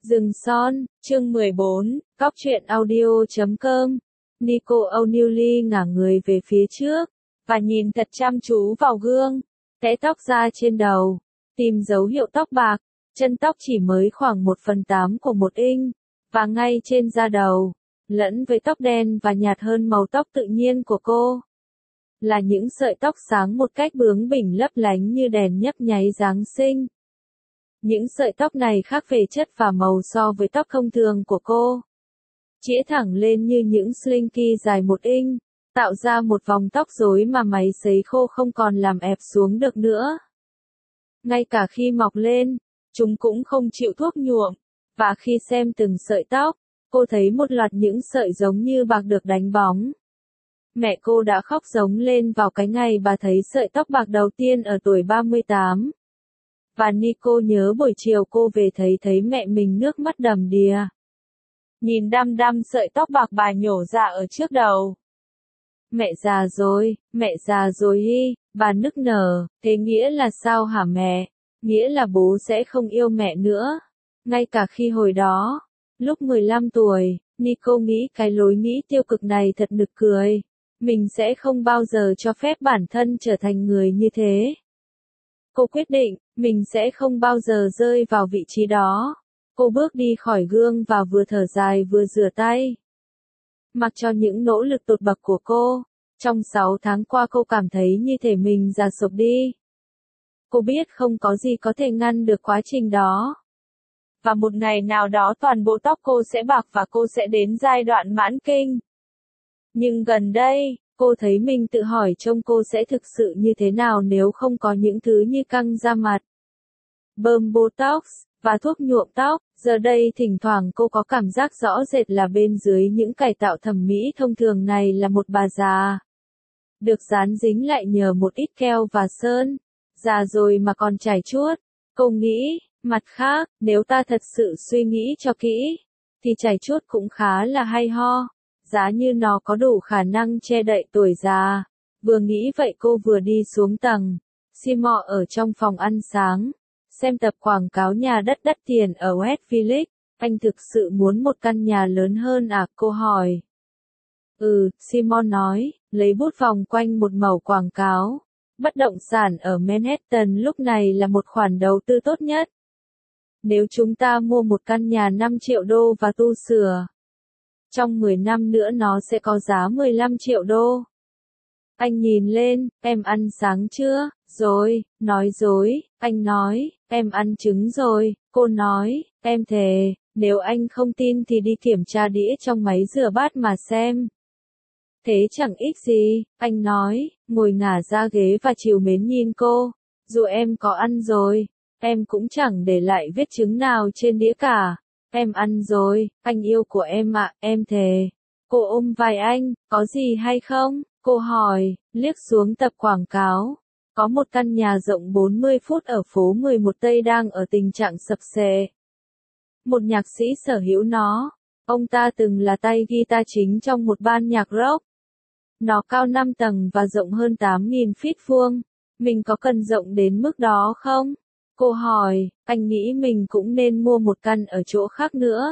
Rừng Son, chương 14, Cóc truyện audio.com. Nico O'Neilly ngả người về phía trước, và nhìn thật chăm chú vào gương, tẽ tóc ra trên đầu, tìm dấu hiệu tóc bạc, chân tóc chỉ mới khoảng 1/8 của một inch, và ngay trên da đầu, lẫn với tóc đen và nhạt hơn màu tóc tự nhiên của cô. Là những sợi tóc sáng một cách bướng bỉnh lấp lánh như đèn nhấp nháy Giáng sinh. Những sợi tóc này khác về chất và màu so với tóc thông thường của cô. Chĩa thẳng lên như những slinky dài 1 inch, tạo ra một vòng tóc rối mà máy sấy khô không còn làm ép xuống được nữa. Ngay cả khi mọc lên, chúng cũng không chịu thuốc nhuộm, và khi xem từng sợi tóc, cô thấy một loạt những sợi giống như bạc được đánh bóng. Mẹ cô đã khóc rống lên vào cái ngày bà thấy sợi tóc bạc đầu tiên ở tuổi 38. Và Nico nhớ buổi chiều cô về thấy mẹ mình nước mắt đầm đìa. Nhìn đăm đăm sợi tóc bạc bà nhổ ra ở trước đầu. Mẹ già rồi hi, bà nức nở, thế nghĩa là sao hả mẹ? Nghĩa là bố sẽ không yêu mẹ nữa. Ngay cả khi hồi đó, lúc 15 tuổi, Nico nghĩ cái lối nghĩ tiêu cực này thật nực cười. Mình sẽ không bao giờ cho phép bản thân trở thành người như thế. Cô quyết định, mình sẽ không bao giờ rơi vào vị trí đó. Cô bước đi khỏi gương và vừa thở dài vừa rửa tay. Mặc cho những nỗ lực tột bậc của cô, trong 6 tháng qua cô cảm thấy như thể mình già sụp đi. Cô biết không có gì có thể ngăn được quá trình đó. Và một ngày nào đó toàn bộ tóc cô sẽ bạc và cô sẽ đến giai đoạn mãn kinh. Nhưng gần đây, cô thấy mình tự hỏi trông cô sẽ thực sự như thế nào nếu không có những thứ như căng da mặt, bơm Botox, và thuốc nhuộm tóc. Giờ đây thỉnh thoảng cô có cảm giác rõ rệt là bên dưới những cải tạo thẩm mỹ thông thường này là một bà già. Được dán dính lại nhờ một ít keo và sơn. Già rồi mà còn chải chuốt. Cô nghĩ, mặt khác, nếu ta thật sự suy nghĩ cho kỹ, thì chải chuốt cũng khá là hay ho. Giá như nó có đủ khả năng che đậy tuổi già. Vừa nghĩ vậy cô vừa đi xuống tầng Seymour ở trong phòng ăn sáng, xem tập quảng cáo nhà đất đắt tiền ở West Village. Anh thực sự muốn một căn nhà lớn hơn à? Cô hỏi. Seymour nói, lấy bút vòng quanh một mẩu quảng cáo. Bất động sản ở Manhattan lúc này là một khoản đầu tư tốt nhất. Nếu chúng ta mua một căn nhà 5 triệu đô và tu sửa, trong 10 năm nữa nó sẽ có giá 15 triệu đô. Anh nhìn lên, em ăn sáng chưa? Rồi, nói dối, anh nói, em ăn trứng rồi, cô nói, em thề, nếu anh không tin thì đi kiểm tra đĩa trong máy rửa bát mà xem. Thế chẳng ích gì, anh nói, ngồi ngả ra ghế và trìu mến nhìn cô. Dù em có ăn rồi, em cũng chẳng để lại vết trứng nào trên đĩa cả. Em ăn rồi, anh yêu của em ạ, em thề. Cô ôm vai anh, có gì hay không? Cô hỏi, liếc xuống tập quảng cáo. Có một căn nhà rộng 40 phút ở phố 11 Tây đang ở tình trạng sập xệ. Một nhạc sĩ sở hữu nó. Ông ta từng là tay guitar chính trong một ban nhạc rock. Nó cao 5 tầng và rộng hơn 8.000 feet vuông. Mình có cần rộng đến mức đó không? Cô hỏi, anh nghĩ mình cũng nên mua một căn ở chỗ khác nữa.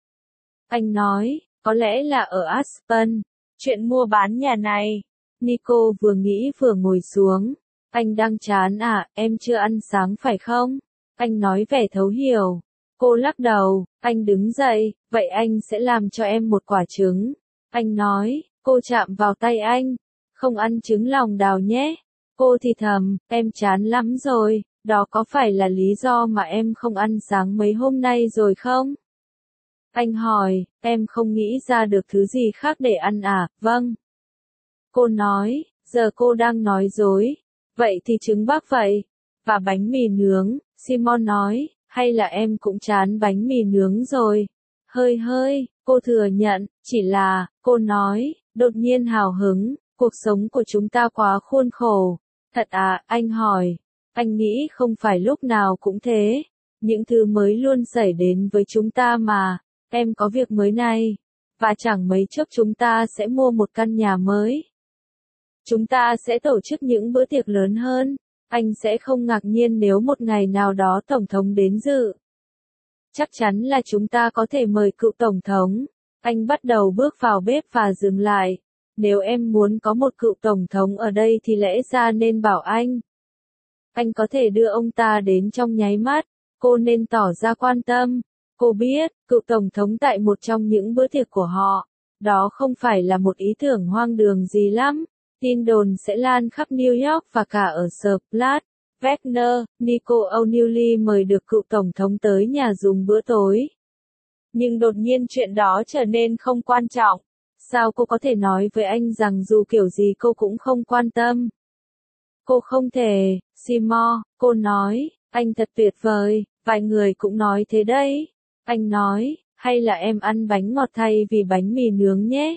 Anh nói, có lẽ là ở Aspen. Chuyện mua bán nhà này. Nico vừa nghĩ vừa ngồi xuống. Anh đang chán à, em chưa ăn sáng phải không? Anh nói vẻ thấu hiểu. Cô lắc đầu, anh đứng dậy, vậy anh sẽ làm cho em một quả trứng. Anh nói, cô chạm vào tay anh. Không ăn trứng lòng đào nhé. Cô thì thầm, em chán lắm rồi, đó có phải là lý do mà em không ăn sáng mấy hôm nay rồi không? Anh hỏi, em không nghĩ ra được thứ gì khác để ăn à? Vâng. Cô nói, giờ cô đang nói dối. Vậy thì trứng bác vậy. Và bánh mì nướng, Simon nói, hay là em cũng chán bánh mì nướng rồi? Hơi, cô thừa nhận, chỉ là, cô nói, đột nhiên hào hứng, cuộc sống của chúng ta quá khuôn khổ. Thật à, anh hỏi. Anh nghĩ không phải lúc nào cũng thế. Những thứ mới luôn xảy đến với chúng ta mà. Em có việc mới này. Và chẳng mấy chốc chúng ta sẽ mua một căn nhà mới. Chúng ta sẽ tổ chức những bữa tiệc lớn hơn. Anh sẽ không ngạc nhiên nếu một ngày nào đó Tổng thống đến dự. Chắc chắn là chúng ta có thể mời cựu tổng thống. Anh bắt đầu bước vào bếp và dừng lại. Nếu em muốn có một cựu tổng thống ở đây thì lẽ ra nên bảo anh. Anh có thể đưa ông ta đến trong nháy mắt. Cô nên tỏ ra quan tâm. Cô biết, cựu tổng thống tại một trong những bữa tiệc của họ. Đó không phải là một ý tưởng hoang đường gì lắm. Tin đồn sẽ lan khắp New York và cả ở Splat. Wagner, Nico O'Neilly mời được cựu tổng thống tới nhà dùng bữa tối. Nhưng đột nhiên chuyện đó trở nên không quan trọng. Sao cô có thể nói với anh rằng dù kiểu gì cô cũng không quan tâm? Cô không thể, Seymour, cô nói, anh thật tuyệt vời, vài người cũng nói thế đấy. Anh nói, hay là em ăn bánh ngọt thay vì bánh mì nướng nhé.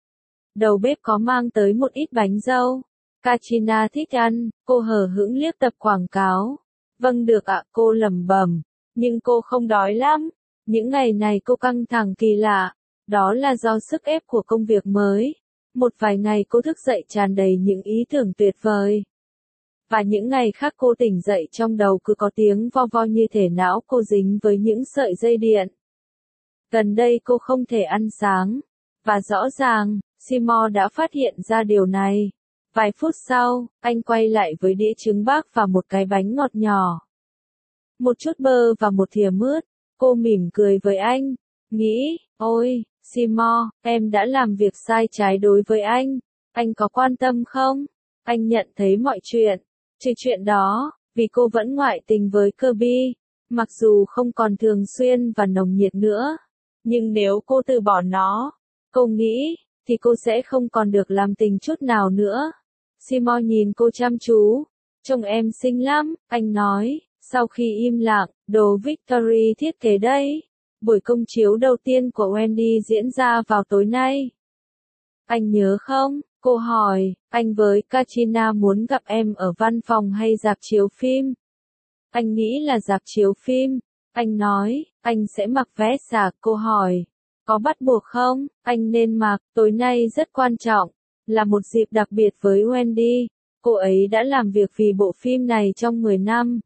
Đầu bếp có mang tới một ít bánh dâu. Katrina thích ăn, cô hờ hững liếc tập quảng cáo. Vâng được ạ, cô lẩm bẩm, nhưng cô không đói lắm. Những ngày này cô căng thẳng kỳ lạ, đó là do sức ép của công việc mới. Một vài ngày cô thức dậy tràn đầy những ý tưởng tuyệt vời. Và những ngày khác cô tỉnh dậy trong đầu cứ có tiếng vo vo như thể não cô dính với những sợi dây điện. Gần đây cô không thể ăn sáng. Và rõ ràng, Seymour đã phát hiện ra điều này. Vài phút sau, anh quay lại với đĩa trứng bác và một cái bánh ngọt nhỏ. Một chút bơ và một thìa mướt. Cô mỉm cười với anh. Nghĩ, ôi, Seymour, em đã làm việc sai trái đối với anh. Anh có quan tâm không? Anh nhận thấy mọi chuyện. Trừ chuyện đó, vì cô vẫn ngoại tình với Kirby. Mặc dù không còn thường xuyên và nồng nhiệt nữa. Nhưng nếu cô từ bỏ nó, cô nghĩ, thì cô sẽ không còn được làm tình chút nào nữa. Seymour nhìn cô chăm chú. Trông em xinh lắm, anh nói. Sau khi im lặng, đồ Victory thiết kế đây. Buổi công chiếu đầu tiên của Wendy diễn ra vào tối nay. Anh nhớ không? Cô hỏi, anh với Katrina muốn gặp em ở văn phòng hay rạp chiếu phim? Anh nghĩ là rạp chiếu phim. Anh nói, anh sẽ mặc vest à? Cô hỏi, có bắt buộc không? Anh nên mặc, tối nay rất quan trọng. Là một dịp đặc biệt với Wendy. Cô ấy đã làm việc vì bộ phim này trong 10 năm.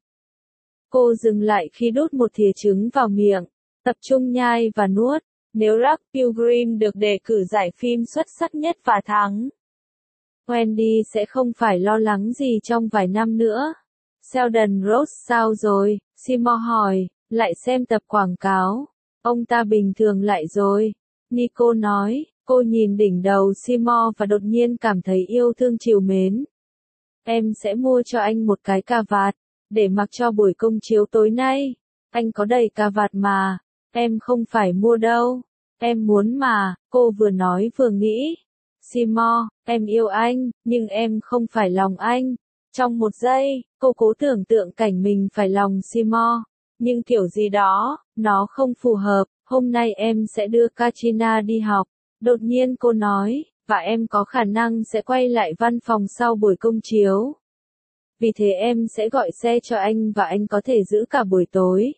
Cô dừng lại khi đút một thìa trứng vào miệng, tập trung nhai và nuốt. Nếu Rock Pilgrim được đề cử giải phim xuất sắc nhất và thắng, Wendy sẽ không phải lo lắng gì trong vài năm nữa. Sheldon Rhodes sao rồi? Seymour hỏi, lại xem tập quảng cáo. Ông ta bình thường lại rồi. Nico nói, cô nhìn đỉnh đầu Seymour và đột nhiên cảm thấy yêu thương trìu mến. Em sẽ mua cho anh một cái cà vạt, để mặc cho buổi công chiếu tối nay. Anh có đầy cà vạt mà. Em không phải mua đâu. Em muốn mà, cô vừa nói vừa nghĩ. Seymour, em yêu anh, nhưng em không phải lòng anh. Trong một giây, cô cố tưởng tượng cảnh mình phải lòng Seymour. Nhưng kiểu gì đó, nó không phù hợp. Hôm nay em sẽ đưa Katrina đi học. Đột nhiên cô nói, và em có khả năng sẽ quay lại văn phòng sau buổi công chiếu. Vì thế em sẽ gọi xe cho anh và anh có thể giữ cả buổi tối.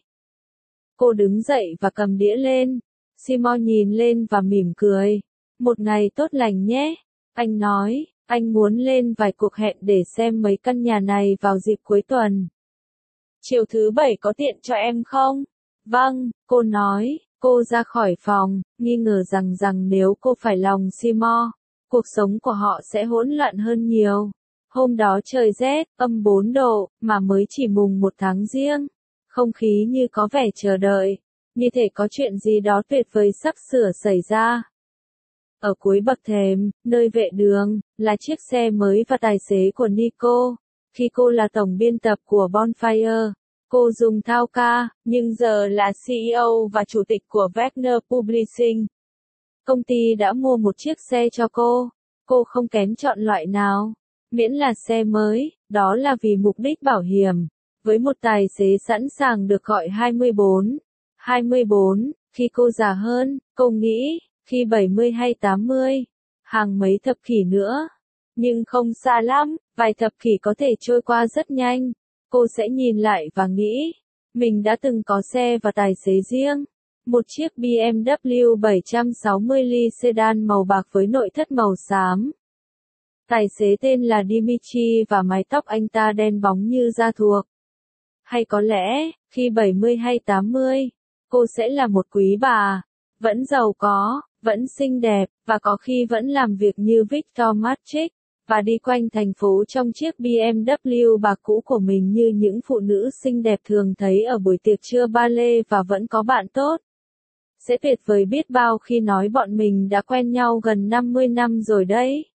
Cô đứng dậy và cầm đĩa lên. Seymour nhìn lên và mỉm cười. Một ngày tốt lành nhé. Anh nói, anh muốn lên vài cuộc hẹn để xem mấy căn nhà này vào dịp cuối tuần. Chiều thứ Bảy có tiện cho em không? Vâng, cô nói. Cô ra khỏi phòng, nghi ngờ rằng nếu cô phải lòng Seymour, cuộc sống của họ sẽ hỗn loạn hơn nhiều. Hôm đó trời rét, âm 4 độ, mà mới chỉ mùng 1 tháng Giêng. Không khí như có vẻ chờ đợi, như thể có chuyện gì đó tuyệt vời sắp sửa xảy ra. Ở cuối bậc thềm, nơi vệ đường, là chiếc xe mới và tài xế của Nico. Khi cô là tổng biên tập của Bonfire, cô dùng thao ca, nhưng giờ là CEO và chủ tịch của Wagner Publishing. Công ty đã mua một chiếc xe cho cô. Cô không kén chọn loại nào. Miễn là xe mới, đó là vì mục đích bảo hiểm. Với một tài xế sẵn sàng được gọi 24. 24, khi cô già hơn, cô nghĩ, khi 70 hay 80, hàng mấy thập kỷ nữa. Nhưng không xa lắm, vài thập kỷ có thể trôi qua rất nhanh. Cô sẽ nhìn lại và nghĩ, mình đã từng có xe và tài xế riêng. Một chiếc BMW 760 ly sedan màu bạc với nội thất màu xám. Tài xế tên là Dimitri và mái tóc anh ta đen bóng như da thuộc. Hay có lẽ, khi 70 hay 80, cô sẽ là một quý bà, vẫn giàu có, vẫn xinh đẹp, và có khi vẫn làm việc như Victor Matrix, và đi quanh thành phố trong chiếc BMW bạc cũ của mình như những phụ nữ xinh đẹp thường thấy ở buổi tiệc trưa ballet và vẫn có bạn tốt. Sẽ tuyệt vời biết bao khi nói bọn mình đã quen nhau gần 50 năm rồi đấy.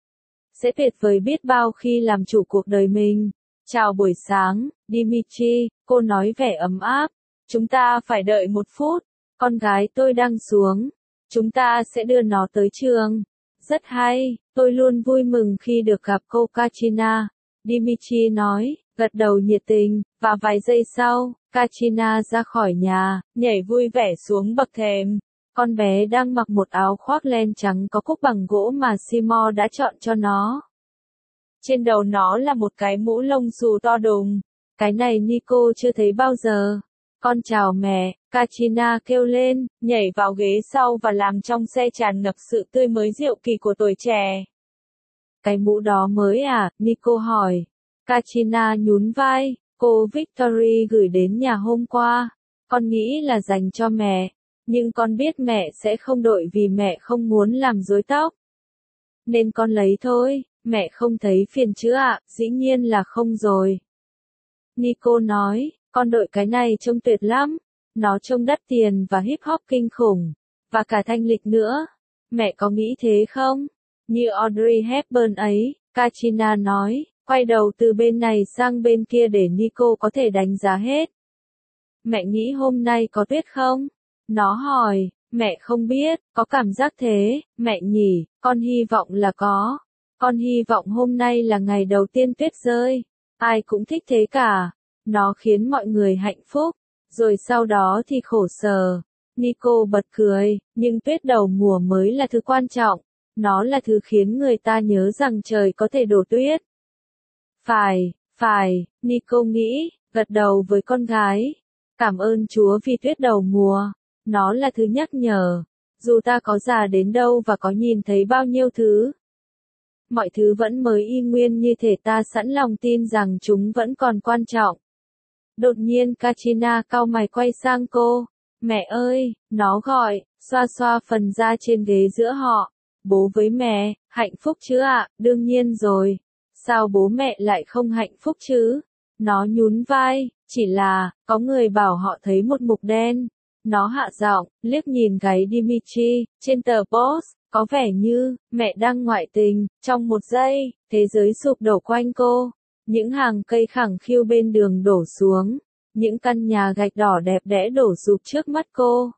Sẽ tuyệt vời biết bao khi làm chủ cuộc đời mình. Chào buổi sáng, Dimitri, cô nói vẻ ấm áp. Chúng ta phải đợi 1 phút, con gái tôi đang xuống. Chúng ta sẽ đưa nó tới trường. Rất hay, tôi luôn vui mừng khi được gặp cô Katrina. Dimitri nói, gật đầu nhiệt tình, và vài giây sau, Katrina ra khỏi nhà, nhảy vui vẻ xuống bậc thềm. Con bé đang mặc một áo khoác len trắng có cúc bằng gỗ mà Seymour đã chọn cho nó. Trên đầu nó là một cái mũ lông xù to đùng. Cái này Nico chưa thấy bao giờ. Con chào mẹ, Katrina kêu lên, nhảy vào ghế sau và làm trong xe tràn ngập sự tươi mới diệu kỳ của tuổi trẻ. Cái mũ đó mới à? Nico hỏi. Katrina nhún vai, cô Victory gửi đến nhà hôm qua. Con nghĩ là dành cho mẹ, nhưng con biết mẹ sẽ không đội vì mẹ không muốn làm rối tóc. Nên con lấy thôi, mẹ không thấy phiền chứ ạ? Dĩ nhiên là không rồi. Nico nói, con đội cái này trông tuyệt lắm. Nó trông đắt tiền và hip hop kinh khủng. Và cả thanh lịch nữa. Mẹ có nghĩ thế không? Như Audrey Hepburn ấy, Katrina nói, quay đầu từ bên này sang bên kia để Nico có thể đánh giá hết. Mẹ nghĩ hôm nay có tuyết không? Nó hỏi, mẹ không biết, có cảm giác thế, mẹ nhỉ, con hy vọng là có. Con hy vọng hôm nay là ngày đầu tiên tuyết rơi. Ai cũng thích thế cả. Nó khiến mọi người hạnh phúc. Rồi sau đó thì khổ sở. Nico bật cười, nhưng tuyết đầu mùa mới là thứ quan trọng. Nó là thứ khiến người ta nhớ rằng trời có thể đổ tuyết. Phải, Nico nghĩ, gật đầu với con gái. Cảm ơn Chúa vì tuyết đầu mùa. Nó là thứ nhắc nhở. Dù ta có già đến đâu và có nhìn thấy bao nhiêu thứ, mọi thứ vẫn mới y nguyên như thể ta sẵn lòng tin rằng chúng vẫn còn quan trọng. Đột nhiên Katrina cau mày quay sang cô. Mẹ ơi, nó gọi, xoa xoa phần da trên ghế giữa họ. Bố với mẹ, hạnh phúc chứ ạ? Đương nhiên rồi. Sao bố mẹ lại không hạnh phúc chứ? Nó nhún vai, chỉ là, có người bảo họ thấy một mục đen. Nó hạ giọng, liếc nhìn gáy Dimitri, trên tờ post, có vẻ như, mẹ đang ngoại tình. Trong một giây, thế giới sụp đổ quanh cô. Những hàng cây khẳng khiu bên đường đổ xuống. Những căn nhà gạch đỏ đẹp đẽ đổ sụp trước mắt cô.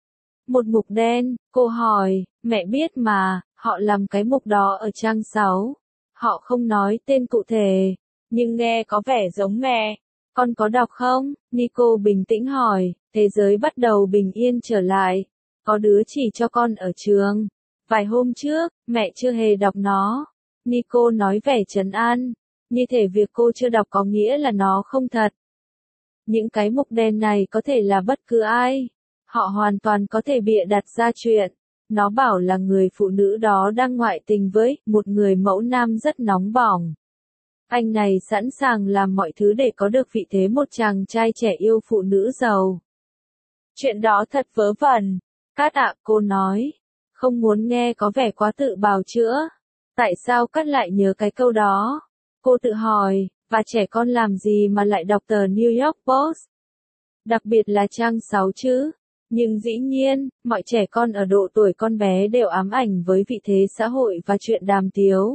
Một mục đen, cô hỏi, mẹ biết mà, họ làm cái mục đó ở trang 6. Họ không nói tên cụ thể, nhưng nghe có vẻ giống mẹ. Con có đọc không? Nico bình tĩnh hỏi, thế giới bắt đầu bình yên trở lại. Có đứa chỉ cho con ở trường. Vài hôm trước, mẹ chưa hề đọc nó. Nico nói vẻ trấn an. Như thể việc cô chưa đọc có nghĩa là nó không thật. Những cái mục đen này có thể là bất cứ ai. Họ hoàn toàn có thể bịa đặt ra chuyện. Nó bảo là người phụ nữ đó đang ngoại tình với một người mẫu nam rất nóng bỏng. Anh này sẵn sàng làm mọi thứ để có được vị thế một chàng trai trẻ yêu phụ nữ giàu. Chuyện đó thật vớ vẩn. Cát ạ, cô nói. Không muốn nghe có vẻ quá tự bào chữa. Tại sao Cát lại nhớ cái câu đó? Cô tự hỏi, và trẻ con làm gì mà lại đọc tờ New York Post? Đặc biệt là trang 6 chứ. Nhưng dĩ nhiên, mọi trẻ con ở độ tuổi con bé đều ám ảnh với vị thế xã hội và chuyện đàm tiếu.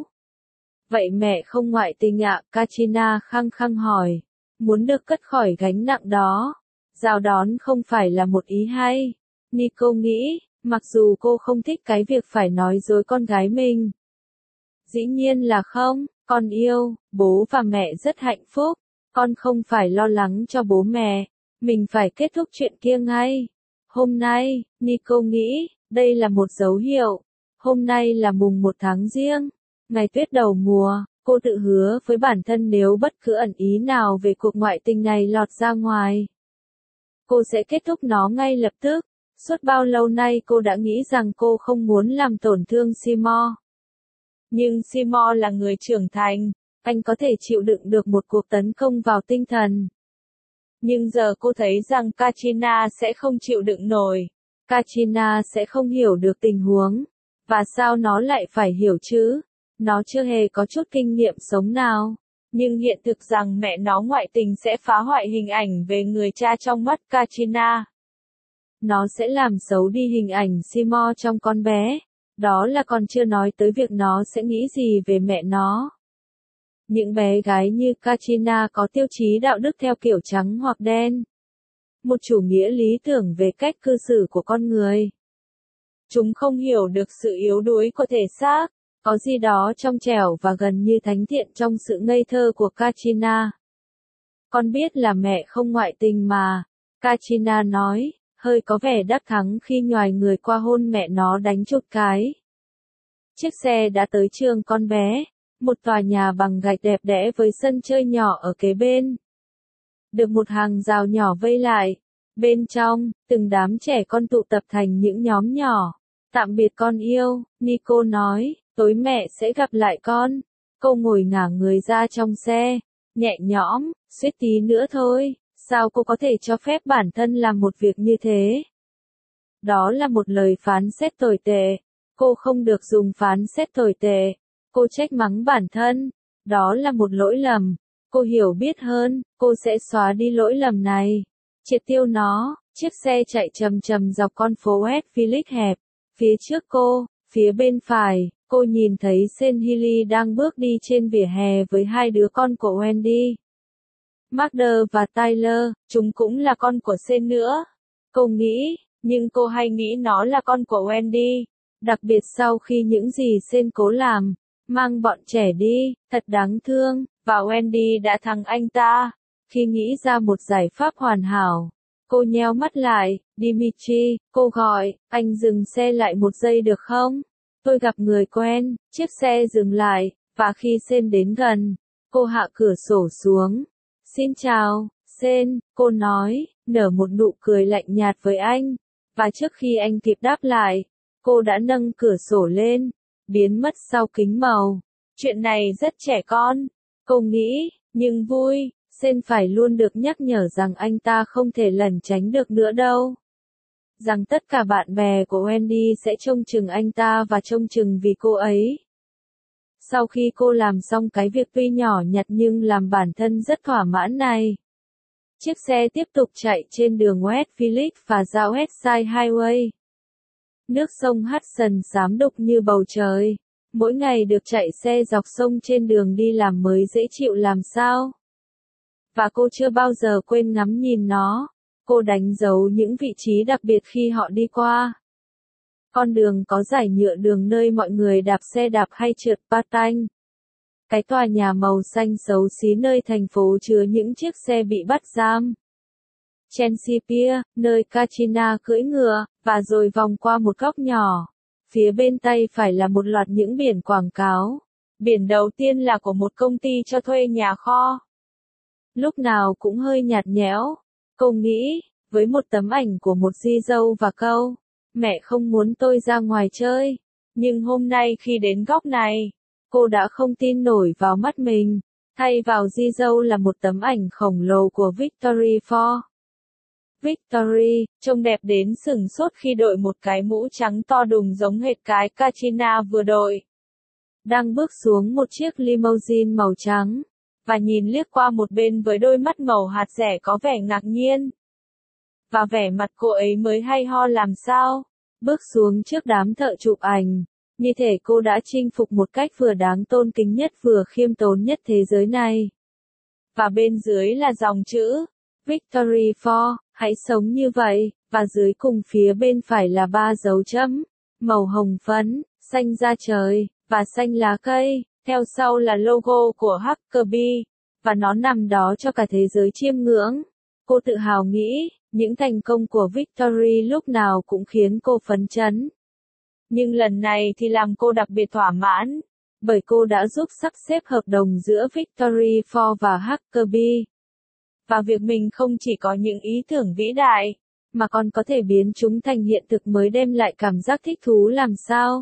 Vậy mẹ không ngoại tình ạ? Katrina khăng khăng hỏi. Muốn được cất khỏi gánh nặng đó. Giao đón không phải là một ý hay. Nico nghĩ, mặc dù cô không thích cái việc phải nói dối con gái mình. Dĩ nhiên là không, con yêu, bố và mẹ rất hạnh phúc. Con không phải lo lắng cho bố mẹ. Mình phải kết thúc chuyện kia ngay. Hôm nay, Nico nghĩ, đây là một dấu hiệu. Hôm nay là mùng 1 tháng Giêng. Ngày tuyết đầu mùa, cô tự hứa với bản thân nếu bất cứ ẩn ý nào về cuộc ngoại tình này lọt ra ngoài, cô sẽ kết thúc nó ngay lập tức. Suốt bao lâu nay cô đã nghĩ rằng cô không muốn làm tổn thương Seymour. Nhưng Seymour là người trưởng thành, anh có thể chịu đựng được một cuộc tấn công vào tinh thần. Nhưng giờ cô thấy rằng Katrina sẽ không chịu đựng nổi. Katrina sẽ không hiểu được tình huống. Và sao nó lại phải hiểu chứ? Nó chưa hề có chút kinh nghiệm sống nào. Nhưng hiện thực rằng mẹ nó ngoại tình sẽ phá hoại hình ảnh về người cha trong mắt Katrina. Nó sẽ làm xấu đi hình ảnh Seymour trong con bé. Đó là còn chưa nói tới việc nó sẽ nghĩ gì về mẹ nó. Những bé gái như Katrina có tiêu chí đạo đức theo kiểu trắng hoặc đen. Một chủ nghĩa lý tưởng về cách cư xử của con người. Chúng không hiểu được sự yếu đuối của thể xác, có gì đó trong trẻo và gần như thánh thiện trong sự ngây thơ của Katrina. Con biết là mẹ không ngoại tình mà, Katrina nói, hơi có vẻ đắc thắng khi nhoài người qua hôn mẹ nó đánh chục cái. Chiếc xe đã tới trường con bé, một tòa nhà bằng gạch đẹp đẽ với sân chơi nhỏ ở kế bên. Được một hàng rào nhỏ vây lại. Bên trong, từng đám trẻ con tụ tập thành những nhóm nhỏ. Tạm biệt con yêu, Nico nói, tối mẹ sẽ gặp lại con. Cô ngồi ngả người ra trong xe, nhẹ nhõm, suýt tí nữa thôi, sao cô có thể cho phép bản thân làm một việc như thế? Đó là một lời phán xét tồi tệ. Cô không được dùng phán xét tồi tệ. Cô trách mắng bản thân. Đó là một lỗi lầm. Cô hiểu biết hơn, cô sẽ xóa đi lỗi lầm này. Triệt tiêu nó. Chiếc xe chạy chậm chậm dọc con phố West Village hẹp. Phía trước cô, phía bên phải, cô nhìn thấy Sen Healy đang bước đi trên vỉa hè với hai đứa con của Wendy. Magda và Tyler, chúng cũng là con của Sen nữa. Cô nghĩ, nhưng cô hay nghĩ nó là con của Wendy. Đặc biệt sau khi những gì Sen cố làm, mang bọn trẻ đi, thật đáng thương, và Wendy đã thắng anh ta. Khi nghĩ ra một giải pháp hoàn hảo, cô nheo mắt lại, Dimitri, cô gọi, anh dừng xe lại một giây được không? Tôi gặp người quen, chiếc xe dừng lại, và khi Sen đến gần, cô hạ cửa sổ xuống. Xin chào, Sen, cô nói, nở một nụ cười lạnh nhạt với anh, và trước khi anh kịp đáp lại, cô đã nâng cửa sổ lên, biến mất sau kính màu. Chuyện này rất trẻ con, cô nghĩ, nhưng vui. Sen phải luôn được nhắc nhở rằng anh ta không thể lẩn tránh được nữa đâu. Rằng tất cả bạn bè của Wendy sẽ trông chừng anh ta và trông chừng vì cô ấy. Sau khi cô làm xong cái việc tuy nhỏ nhặt nhưng làm bản thân rất thỏa mãn này, chiếc xe tiếp tục chạy trên đường West Village và ra West Side Highway. Nước sông Hudson xám đục như bầu trời. Mỗi ngày được chạy xe dọc sông trên đường đi làm mới dễ chịu làm sao. Và cô chưa bao giờ quên ngắm nhìn nó. Cô đánh dấu những vị trí đặc biệt khi họ đi qua. Con đường có dải nhựa đường nơi mọi người đạp xe đạp hay trượt patin. Cái tòa nhà màu xanh xấu xí nơi thành phố chứa những chiếc xe bị bắt giam. Chelsea Pier, nơi Katrina cưỡi ngựa, và rồi vòng qua một góc nhỏ. Phía bên tay phải là một loạt những biển quảng cáo. Biển đầu tiên là của một công ty cho thuê nhà kho. Lúc nào cũng hơi nhạt nhẽo. Cô nghĩ, với một tấm ảnh của một di dâu và câu, mẹ không muốn tôi ra ngoài chơi. Nhưng hôm nay khi đến góc này, cô đã không tin nổi vào mắt mình. Thay vào di dâu là một tấm ảnh khổng lồ của Victory Ford. Victory, trông đẹp đến sửng sốt khi đội một cái mũ trắng to đùng giống hệt cái Katrina vừa đội. Đang bước xuống một chiếc limousine màu trắng, và nhìn liếc qua một bên với đôi mắt màu hạt rẻ có vẻ ngạc nhiên. Và vẻ mặt cô ấy mới hay ho làm sao, bước xuống trước đám thợ chụp ảnh, như thể cô đã chinh phục một cách vừa đáng tôn kính nhất vừa khiêm tốn nhất thế giới này. Và bên dưới là dòng chữ, Victory for, hãy sống như vậy, và dưới cùng phía bên phải là 3 dấu chấm, màu hồng phấn, xanh da trời, và xanh lá cây, theo sau là logo của Huckabee, và nó nằm đó cho cả thế giới chiêm ngưỡng. Cô tự hào nghĩ, những thành công của Victory lúc nào cũng khiến cô phấn chấn. Nhưng lần này thì làm cô đặc biệt thỏa mãn, bởi cô đã giúp sắp xếp hợp đồng giữa Victory Ford và Huckabee. Và việc mình không chỉ có những ý tưởng vĩ đại, mà còn có thể biến chúng thành hiện thực mới đem lại cảm giác thích thú làm sao.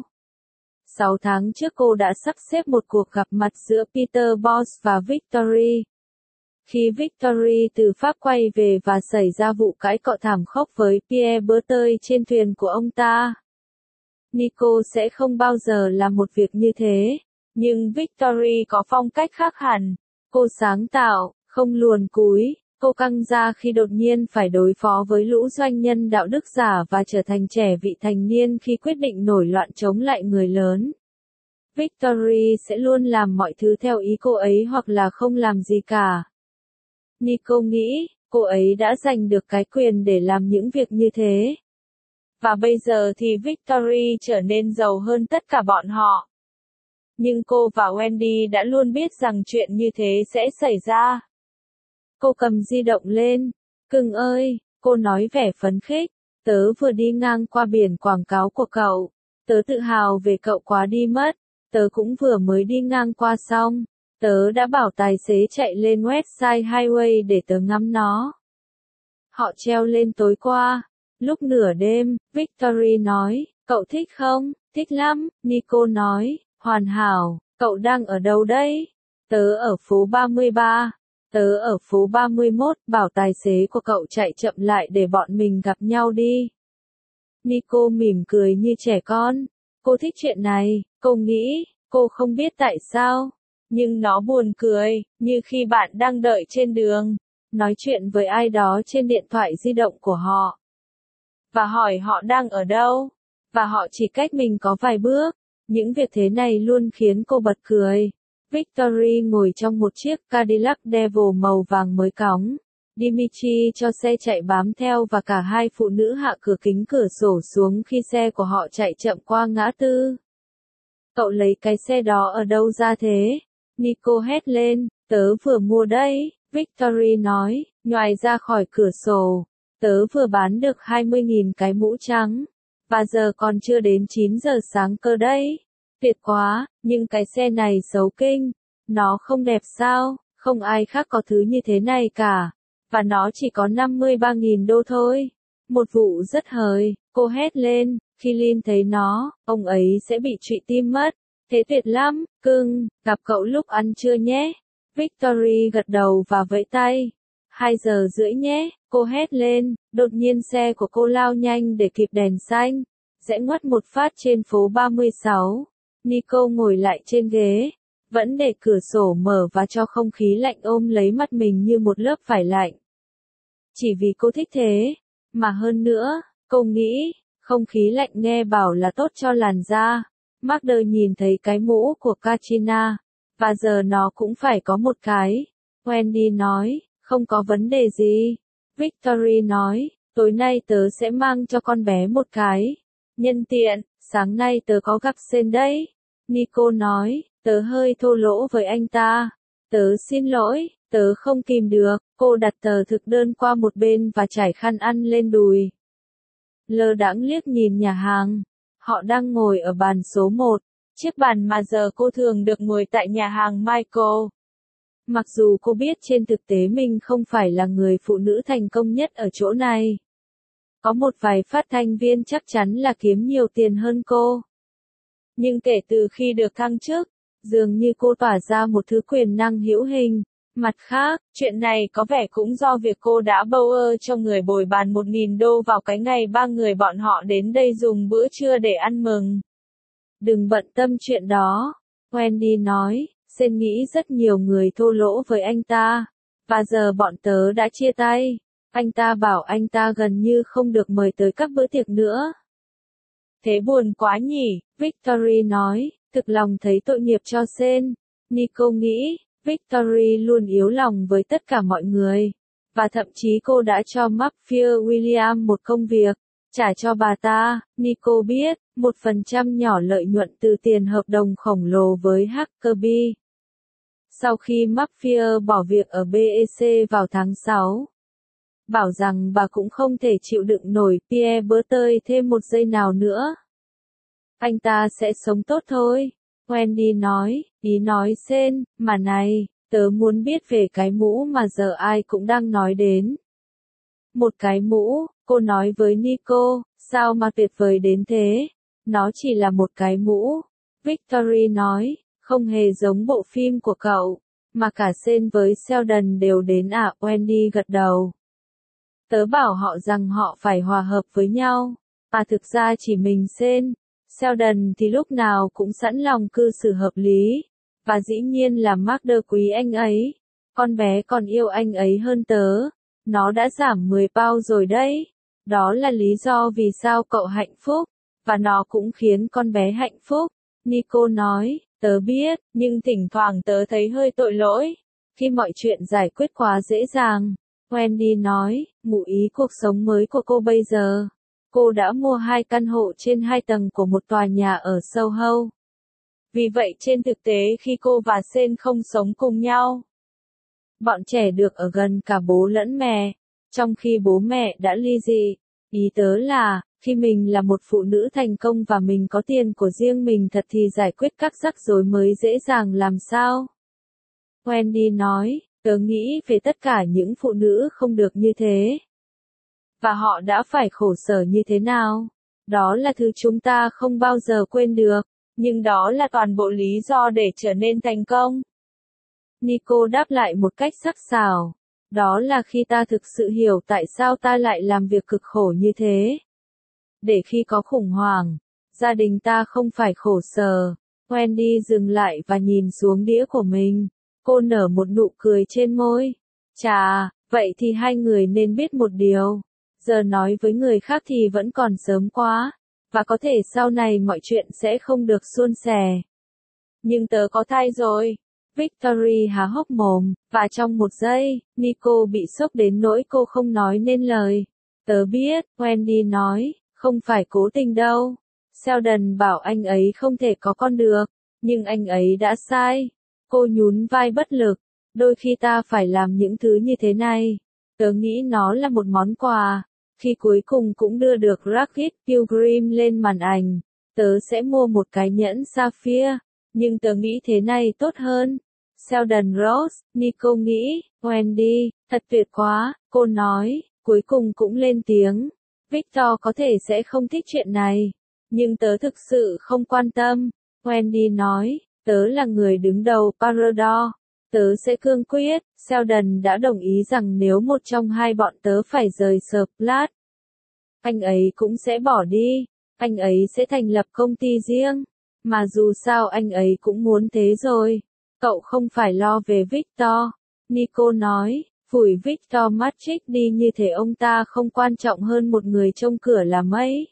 6 tháng trước cô đã sắp xếp một cuộc gặp mặt giữa Peter Bosz và Victory. Khi Victory từ Pháp quay về và xảy ra vụ cãi cọ thảm khốc với Pierre Berteuil trên thuyền của ông ta. Nico sẽ không bao giờ làm một việc như thế, nhưng Victory có phong cách khác hẳn. Cô sáng tạo, không luồn cúi, cô căng ra khi đột nhiên phải đối phó với lũ doanh nhân đạo đức giả và trở thành trẻ vị thành niên khi quyết định nổi loạn chống lại người lớn. Victory sẽ luôn làm mọi thứ theo ý cô ấy hoặc là không làm gì cả. Nico nghĩ, cô ấy đã giành được cái quyền để làm những việc như thế. Và bây giờ thì Victory trở nên giàu hơn tất cả bọn họ. Nhưng cô và Wendy đã luôn biết rằng chuyện như thế sẽ xảy ra. Cô cầm di động lên. Cưng ơi, cô nói vẻ phấn khích. Tớ vừa đi ngang qua biển quảng cáo của cậu. Tớ tự hào về cậu quá đi mất. Tớ cũng vừa mới đi ngang qua xong. Tớ đã bảo tài xế chạy lên West Side Highway để tớ ngắm nó. Họ treo lên tối qua. Lúc nửa đêm, Victory nói, cậu thích không? Thích lắm, Nico nói, hoàn hảo, cậu đang ở đâu đấy? Tớ ở phố 33. Tớ ở phố 31, bảo tài xế của cậu chạy chậm lại để bọn mình gặp nhau đi. Nico mỉm cười như trẻ con. Cô thích chuyện này, cô nghĩ, cô không biết tại sao. Nhưng nó buồn cười, như khi bạn đang đợi trên đường, nói chuyện với ai đó trên điện thoại di động của họ. Và hỏi họ đang ở đâu. Và họ chỉ cách mình có vài bước. Những việc thế này luôn khiến cô bật cười. Victory ngồi trong một chiếc Cadillac Devil màu vàng mới cóng. Dimitri cho xe chạy bám theo và cả hai phụ nữ hạ cửa kính cửa sổ xuống khi xe của họ chạy chậm qua ngã tư. Cậu lấy cái xe đó ở đâu ra thế? Nico hét lên, tớ vừa mua đấy, Victory nói, nhoài ra khỏi cửa sổ. Tớ vừa bán được 20.000 cái mũ trắng. Và giờ còn chưa đến 9 giờ sáng cơ đấy. Tuyệt quá, nhưng cái xe này xấu kinh. Nó không đẹp sao, không ai khác có thứ như thế này cả. Và nó chỉ có 53.000 đô thôi. Một vụ rất hời, cô hét lên, khi Lin thấy nó, ông ấy sẽ bị trụy tim mất. Thế tuyệt lắm, cưng, gặp cậu lúc ăn trưa nhé. Victory gật đầu và vẫy tay. 2 giờ rưỡi nhé, cô hét lên, đột nhiên xe của cô lao nhanh để kịp đèn xanh. Rẽ ngoắt một phát trên phố 36. Nico ngồi lại trên ghế, vẫn để cửa sổ mở và cho không khí lạnh ôm lấy mặt mình như một lớp vải lạnh. Chỉ vì cô thích thế, mà hơn nữa, cô nghĩ, không khí lạnh nghe bảo là tốt cho làn da. Magda nhìn thấy cái mũ của Katrina, và giờ nó cũng phải có một cái. Wendy nói, không có vấn đề gì. Victory nói, tối nay tớ sẽ mang cho con bé một cái. Nhân tiện, sáng nay tớ có gặp Sen đấy. Nico nói, tớ hơi thô lỗ với anh ta. Tớ xin lỗi, tớ không kìm được. Cô đặt tờ thực đơn qua một bên và trải khăn ăn lên đùi. Lơ đãng liếc nhìn nhà hàng. Họ đang ngồi ở bàn số 1, chiếc bàn mà giờ cô thường được ngồi tại nhà hàng Michael. Mặc dù cô biết trên thực tế mình không phải là người phụ nữ thành công nhất ở chỗ này. Có một vài phát thanh viên chắc chắn là kiếm nhiều tiền hơn cô. Nhưng kể từ khi được thăng chức, dường như cô tỏa ra một thứ quyền năng hữu hình. Mặt khác, chuyện này có vẻ cũng do việc cô đã bầu cho người bồi bàn 1.000 đô vào cái ngày ba người bọn họ đến đây dùng bữa trưa để ăn mừng. Đừng bận tâm chuyện đó, Wendy nói, Sen nghĩ rất nhiều người thô lỗ với anh ta. Và giờ bọn tớ đã chia tay. Anh ta bảo anh ta gần như không được mời tới các bữa tiệc nữa. Thế buồn quá nhỉ, Victory nói, thực lòng thấy tội nghiệp cho Sen. Nico nghĩ, Victory luôn yếu lòng với tất cả mọi người. Và thậm chí cô đã cho Mapfield William một công việc, trả cho bà ta. Nico biết, 1% nhỏ lợi nhuận từ tiền hợp đồng khổng lồ với Huckabee. Sau khi Mapfield bỏ việc ở BEC vào tháng 6, bảo rằng bà cũng không thể chịu đựng nổi Pierre Berteuil thêm một giây nào nữa. Anh ta sẽ sống tốt thôi, Wendy nói, ý nói Sen, mà này, tớ muốn biết về cái mũ mà giờ ai cũng đang nói đến. Một cái mũ, cô nói với Nico, sao mà tuyệt vời đến thế, nó chỉ là một cái mũ. Victory nói, không hề giống bộ phim của cậu, Mà cả Shane với Sheldon đều đến à? Wendy gật đầu. Tớ bảo họ rằng họ phải hòa hợp với nhau. À thực ra chỉ mình Shane. Sheldon thì lúc nào cũng sẵn lòng cư xử hợp lý. Và dĩ nhiên là Mark quý anh ấy. Con bé còn yêu anh ấy hơn tớ. Nó đã giảm 10 pound rồi đấy. Đó là lý do vì sao cậu hạnh phúc. Và nó cũng khiến con bé hạnh phúc. Nico nói, tớ biết, nhưng thỉnh thoảng tớ thấy hơi tội lỗi. Khi mọi chuyện giải quyết quá dễ dàng. Wendy nói, ngụ ý cuộc sống mới của cô bây giờ. Cô đã mua 2 căn hộ trên 2 tầng của một tòa nhà ở Soho. Vì vậy trên thực tế khi cô và Shane không sống cùng nhau, bọn trẻ được ở gần cả bố lẫn mẹ, trong khi bố mẹ đã ly dị. Ý tớ là, khi mình là một phụ nữ thành công và mình có tiền của riêng mình thật thì giải quyết các rắc rối mới dễ dàng làm sao? Wendy nói, tớ nghĩ về tất cả những phụ nữ không được như thế. Và họ đã phải khổ sở như thế nào? Đó là thứ chúng ta không bao giờ quên được, nhưng đó là toàn bộ lý do để trở nên thành công. Nico đáp lại một cách sắc sảo. Đó là khi ta thực sự hiểu tại sao ta lại làm việc cực khổ như thế. Để khi có khủng hoảng, gia đình ta không phải khổ sở. Wendy dừng lại và nhìn xuống đĩa của mình. Cô nở một nụ cười trên môi. Chà, vậy thì hai người nên biết một điều. Giờ nói với người khác thì vẫn còn sớm quá. Và có thể sau này mọi chuyện sẽ không được suôn sẻ. Nhưng tớ có thai rồi. Victory há hốc mồm, và trong một giây, Nico bị sốc đến nỗi cô không nói nên lời. Tớ biết, Wendy nói, không phải cố tình đâu. Sheldon bảo anh ấy không thể có con được, nhưng anh ấy đã sai. Cô nhún vai bất lực. Đôi khi ta phải làm những thứ như thế này. Tớ nghĩ nó là một món quà. Khi cuối cùng cũng đưa được Rocket Pilgrim lên màn ảnh, tớ sẽ mua một cái nhẫn sapphire. Nhưng tớ nghĩ thế này tốt hơn. Sheldon Rose, Nico nghĩ, Wendy, thật tuyệt quá, cô nói, cuối cùng cũng lên tiếng. Victor có thể sẽ không thích chuyện này, nhưng tớ thực sự không quan tâm. Wendy nói, tớ là người đứng đầu Parador, tớ sẽ cương quyết. Sheldon đã đồng ý rằng nếu một trong hai bọn tớ phải rời Splat, anh ấy cũng sẽ bỏ đi, anh ấy sẽ thành lập công ty riêng. Mà dù sao anh ấy cũng muốn thế rồi. Cậu không phải lo về Victor. Nico nói, phủi Victor Matrix đi như thể ông ta không quan trọng hơn một người trông cửa là mấy.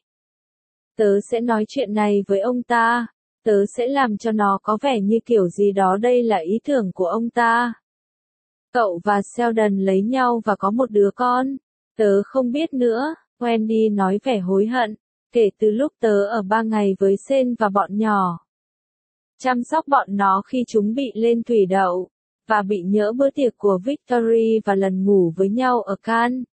Tớ sẽ nói chuyện này với ông ta. Tớ sẽ làm cho nó có vẻ như kiểu gì đó đây là ý tưởng của ông ta. Cậu và Sheldon lấy nhau và có một đứa con. Tớ không biết nữa, Wendy nói vẻ hối hận. Kể từ lúc tớ ở 3 ngày với Shane và bọn nhỏ. Chăm sóc bọn nó khi chúng bị lên thủy đậu. Và bị nhỡ bữa tiệc của Victory và lần ngủ với nhau ở Cannes.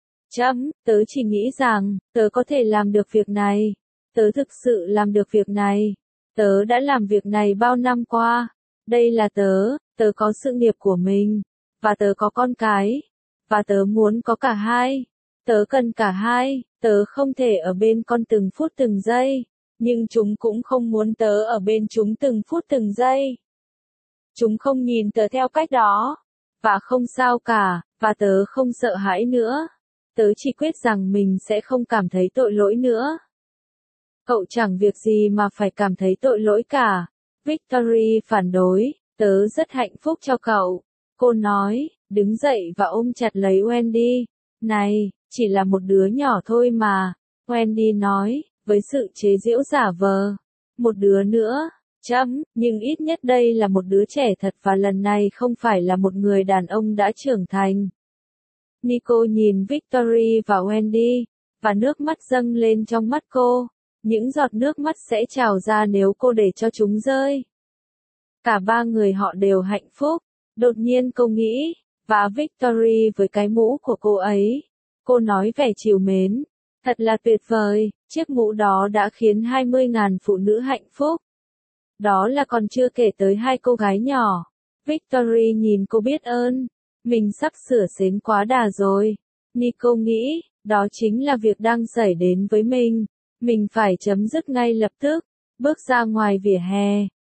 Tớ chỉ nghĩ rằng, tớ có thể làm được việc này. Tớ thực sự làm được việc này. Tớ đã làm việc này bao năm qua. Đây là tớ có sự nghiệp của mình. Và tớ có con cái. Và tớ muốn có cả hai. Tớ cần cả hai. Tớ không thể ở bên con từng phút từng giây. Nhưng chúng cũng không muốn tớ ở bên chúng từng phút từng giây. Chúng không nhìn tớ theo cách đó. Và không sao cả. Và tớ không sợ hãi nữa. Tớ chỉ quyết rằng mình sẽ không cảm thấy tội lỗi nữa. Cậu chẳng việc gì mà phải cảm thấy tội lỗi cả. Victory phản đối. Tớ rất hạnh phúc cho cậu. Cô nói, đứng dậy và ôm chặt lấy Wendy. Này, chỉ là một đứa nhỏ thôi mà. Wendy nói, với sự chế giễu giả vờ. Một đứa nữa. Nhưng ít nhất đây là một đứa trẻ thật và lần này không phải là một người đàn ông đã trưởng thành. Nico nhìn Victory và Wendy, và nước mắt dâng lên trong mắt cô. Những giọt nước mắt sẽ trào ra nếu cô để cho chúng rơi. Cả ba người họ đều hạnh phúc. Đột nhiên cô nghĩ, và Victory với cái mũ của cô ấy. Cô nói vẻ trìu mến. Thật là tuyệt vời, chiếc mũ đó đã khiến 20.000 phụ nữ hạnh phúc. Đó là còn chưa kể tới hai cô gái nhỏ. Victory nhìn cô biết ơn. Mình sắp sửa xến quá đà rồi. Nico nghĩ, đó chính là việc đang xảy đến với mình. Mình phải chấm dứt ngay lập tức. Bước ra ngoài vỉa hè.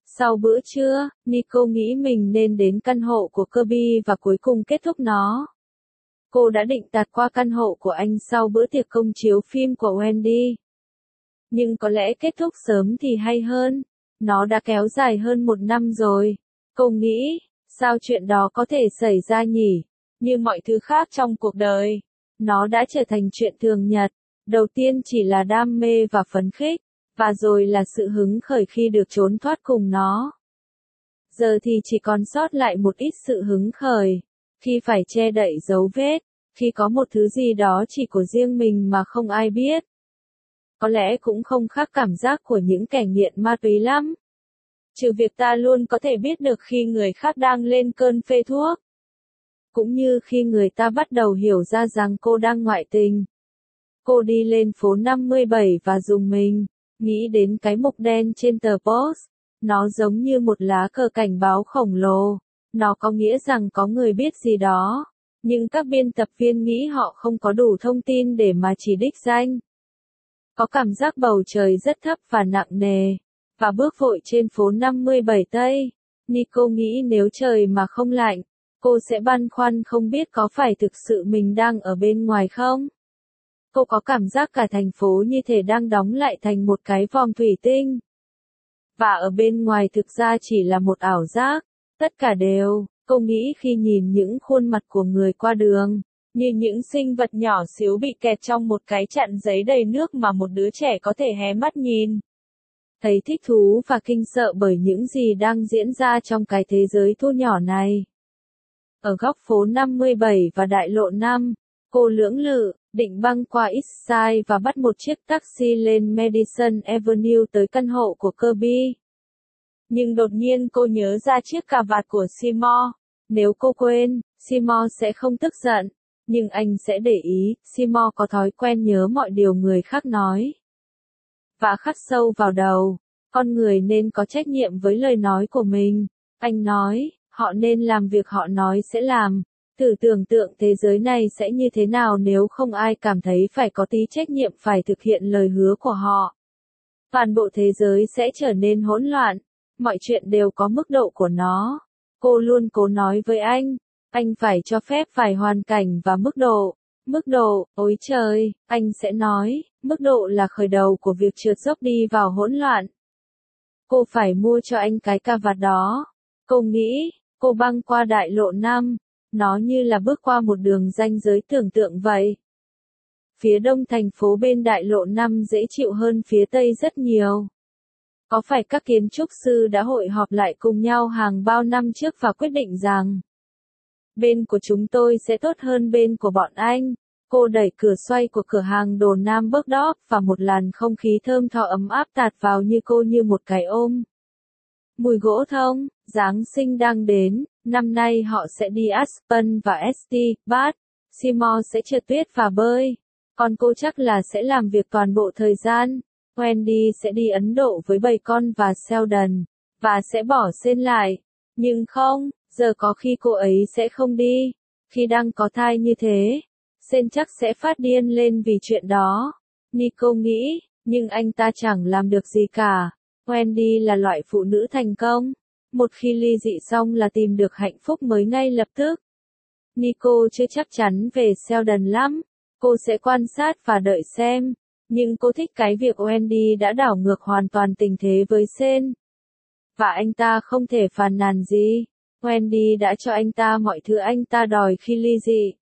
Sau bữa trưa, Nico nghĩ mình nên đến căn hộ của Kirby và cuối cùng kết thúc nó. Cô đã định tạt qua căn hộ của anh sau bữa tiệc công chiếu phim của Wendy. Nhưng có lẽ kết thúc sớm thì hay hơn. Nó đã kéo dài hơn 1 năm rồi. Cô nghĩ, sao chuyện đó có thể xảy ra nhỉ? Như mọi thứ khác trong cuộc đời, nó đã trở thành chuyện thường nhật. Đầu tiên chỉ là đam mê và phấn khích, và rồi là sự hứng khởi khi được trốn thoát cùng nó. Giờ thì chỉ còn sót lại một ít sự hứng khởi, khi phải che đậy dấu vết, khi có một thứ gì đó chỉ của riêng mình mà không ai biết. Có lẽ cũng không khác cảm giác của những kẻ nghiện ma túy lắm. Trừ việc ta luôn có thể biết được khi người khác đang lên cơn phê thuốc. Cũng như khi người ta bắt đầu hiểu ra rằng cô đang ngoại tình. Cô đi lên phố 57 và dùng mình, nghĩ đến cái mục đen trên tờ post. Nó giống như một lá cờ cảnh báo khổng lồ. Nó có nghĩa rằng có người biết gì đó. Nhưng các biên tập viên nghĩ họ không có đủ thông tin để mà chỉ đích danh. Có cảm giác bầu trời rất thấp và nặng nề. Và bước vội trên phố 57 Tây. Nico nghĩ nếu trời mà không lạnh, cô sẽ băn khoăn không biết có phải thực sự mình đang ở bên ngoài không. Cô có cảm giác cả thành phố như thể đang đóng lại thành một cái vòm thủy tinh. Và ở bên ngoài thực ra chỉ là một ảo giác. Tất cả đều, cô nghĩ khi nhìn những khuôn mặt của người qua đường, như những sinh vật nhỏ xíu bị kẹt trong một cái chặn giấy đầy nước mà một đứa trẻ có thể hé mắt nhìn. Thấy thích thú và kinh sợ bởi những gì đang diễn ra trong cái thế giới thu nhỏ này. Ở góc phố 57 và đại lộ 5, cô lưỡng lự, định băng qua East Side và bắt một chiếc taxi lên Madison Avenue tới căn hộ của Kirby. Nhưng đột nhiên cô nhớ ra chiếc cà vạt của Seymour. Nếu cô quên, Seymour sẽ không tức giận, nhưng anh sẽ để ý. Seymour có thói quen nhớ mọi điều người khác nói. Và khắc sâu vào đầu, con người nên có trách nhiệm với lời nói của mình. Anh nói, họ nên làm việc họ nói sẽ làm. Thử tưởng tượng thế giới này sẽ như thế nào nếu không ai cảm thấy phải có tí trách nhiệm phải thực hiện lời hứa của họ. Toàn bộ thế giới sẽ trở nên hỗn loạn. Mọi chuyện đều có mức độ của nó. Cô luôn cố nói với anh phải cho phép vài hoàn cảnh và mức độ. Mức độ, ôi trời, anh sẽ nói, mức độ là khởi đầu của việc trượt dốc đi vào hỗn loạn. Cô phải mua cho anh cái cà vạt đó. Cô nghĩ, cô băng qua đại lộ 5, nó như là bước qua một đường ranh giới tưởng tượng vậy. Phía đông thành phố bên đại lộ 5 dễ chịu hơn phía tây rất nhiều. Có phải các kiến trúc sư đã hội họp lại cùng nhau hàng bao năm trước và quyết định rằng bên của chúng tôi sẽ tốt hơn bên của bọn anh. Cô đẩy cửa xoay của cửa hàng đồ Nam Bergdorf và một làn không khí thơm tho ấm áp tạt vào như cô như một cái ôm. Mùi gỗ thông, Giáng sinh đang đến, năm nay họ sẽ đi Aspen và St. Bart. Seymour sẽ trượt tuyết và bơi. Còn cô chắc là sẽ làm việc toàn bộ thời gian. Wendy sẽ đi Ấn Độ với bầy con và Sheldon, và sẽ bỏ Sen lại. Nhưng không, giờ có khi cô ấy sẽ không đi. Khi đang có thai như thế, Sen chắc sẽ phát điên lên vì chuyện đó. Nico nghĩ, nhưng anh ta chẳng làm được gì cả. Wendy là loại phụ nữ thành công. Một khi ly dị xong là tìm được hạnh phúc mới ngay lập tức. Nico chưa chắc chắn về Sheldon lắm. Cô sẽ quan sát và đợi xem. Nhưng cô thích cái việc Wendy đã đảo ngược hoàn toàn tình thế với Sen. Và anh ta không thể phàn nàn gì. Wendy đã cho anh ta mọi thứ anh ta đòi khi ly dị.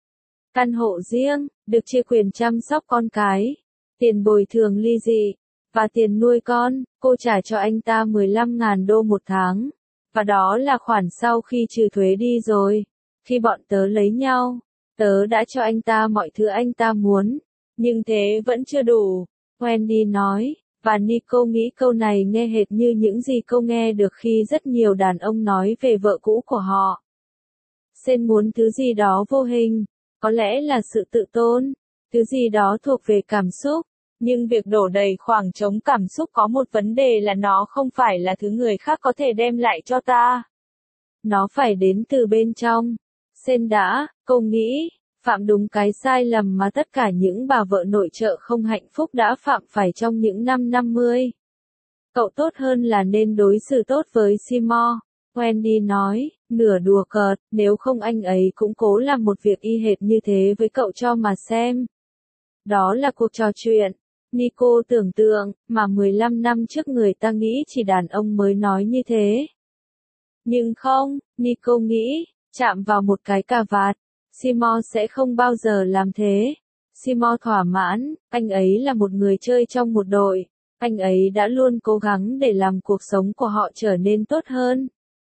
Căn hộ riêng, được chia quyền chăm sóc con cái, tiền bồi thường ly dị, và tiền nuôi con. Cô trả cho anh ta 15.000 đô một tháng. Và đó là khoản sau khi trừ thuế đi rồi. Khi bọn tớ lấy nhau, tớ đã cho anh ta mọi thứ anh ta muốn. Nhưng thế vẫn chưa đủ, Wendy nói, và Nico nghĩ câu này nghe hệt như những gì cô nghe được khi rất nhiều đàn ông nói về vợ cũ của họ. Sen muốn thứ gì đó vô hình, có lẽ là sự tự tôn, thứ gì đó thuộc về cảm xúc, nhưng việc đổ đầy khoảng trống cảm xúc có một vấn đề là nó không phải là thứ người khác có thể đem lại cho ta. Nó phải đến từ bên trong. Sen đã, cô nghĩ, phạm đúng cái sai lầm mà tất cả những bà vợ nội trợ không hạnh phúc đã phạm phải trong những năm 50. Cậu tốt hơn là nên đối xử tốt với Seymour. Wendy nói, nửa đùa cợt, nếu không anh ấy cũng cố làm một việc y hệt như thế với cậu cho mà xem. Đó là cuộc trò chuyện. Nico tưởng tượng, mà 15 năm trước người ta nghĩ chỉ đàn ông mới nói như thế. Nhưng không, Nico nghĩ, chạm vào một cái cà vạt, Seymour sẽ không bao giờ làm thế. Seymour thỏa mãn, anh ấy là một người chơi trong một đội, anh ấy đã luôn cố gắng để làm cuộc sống của họ trở nên tốt hơn.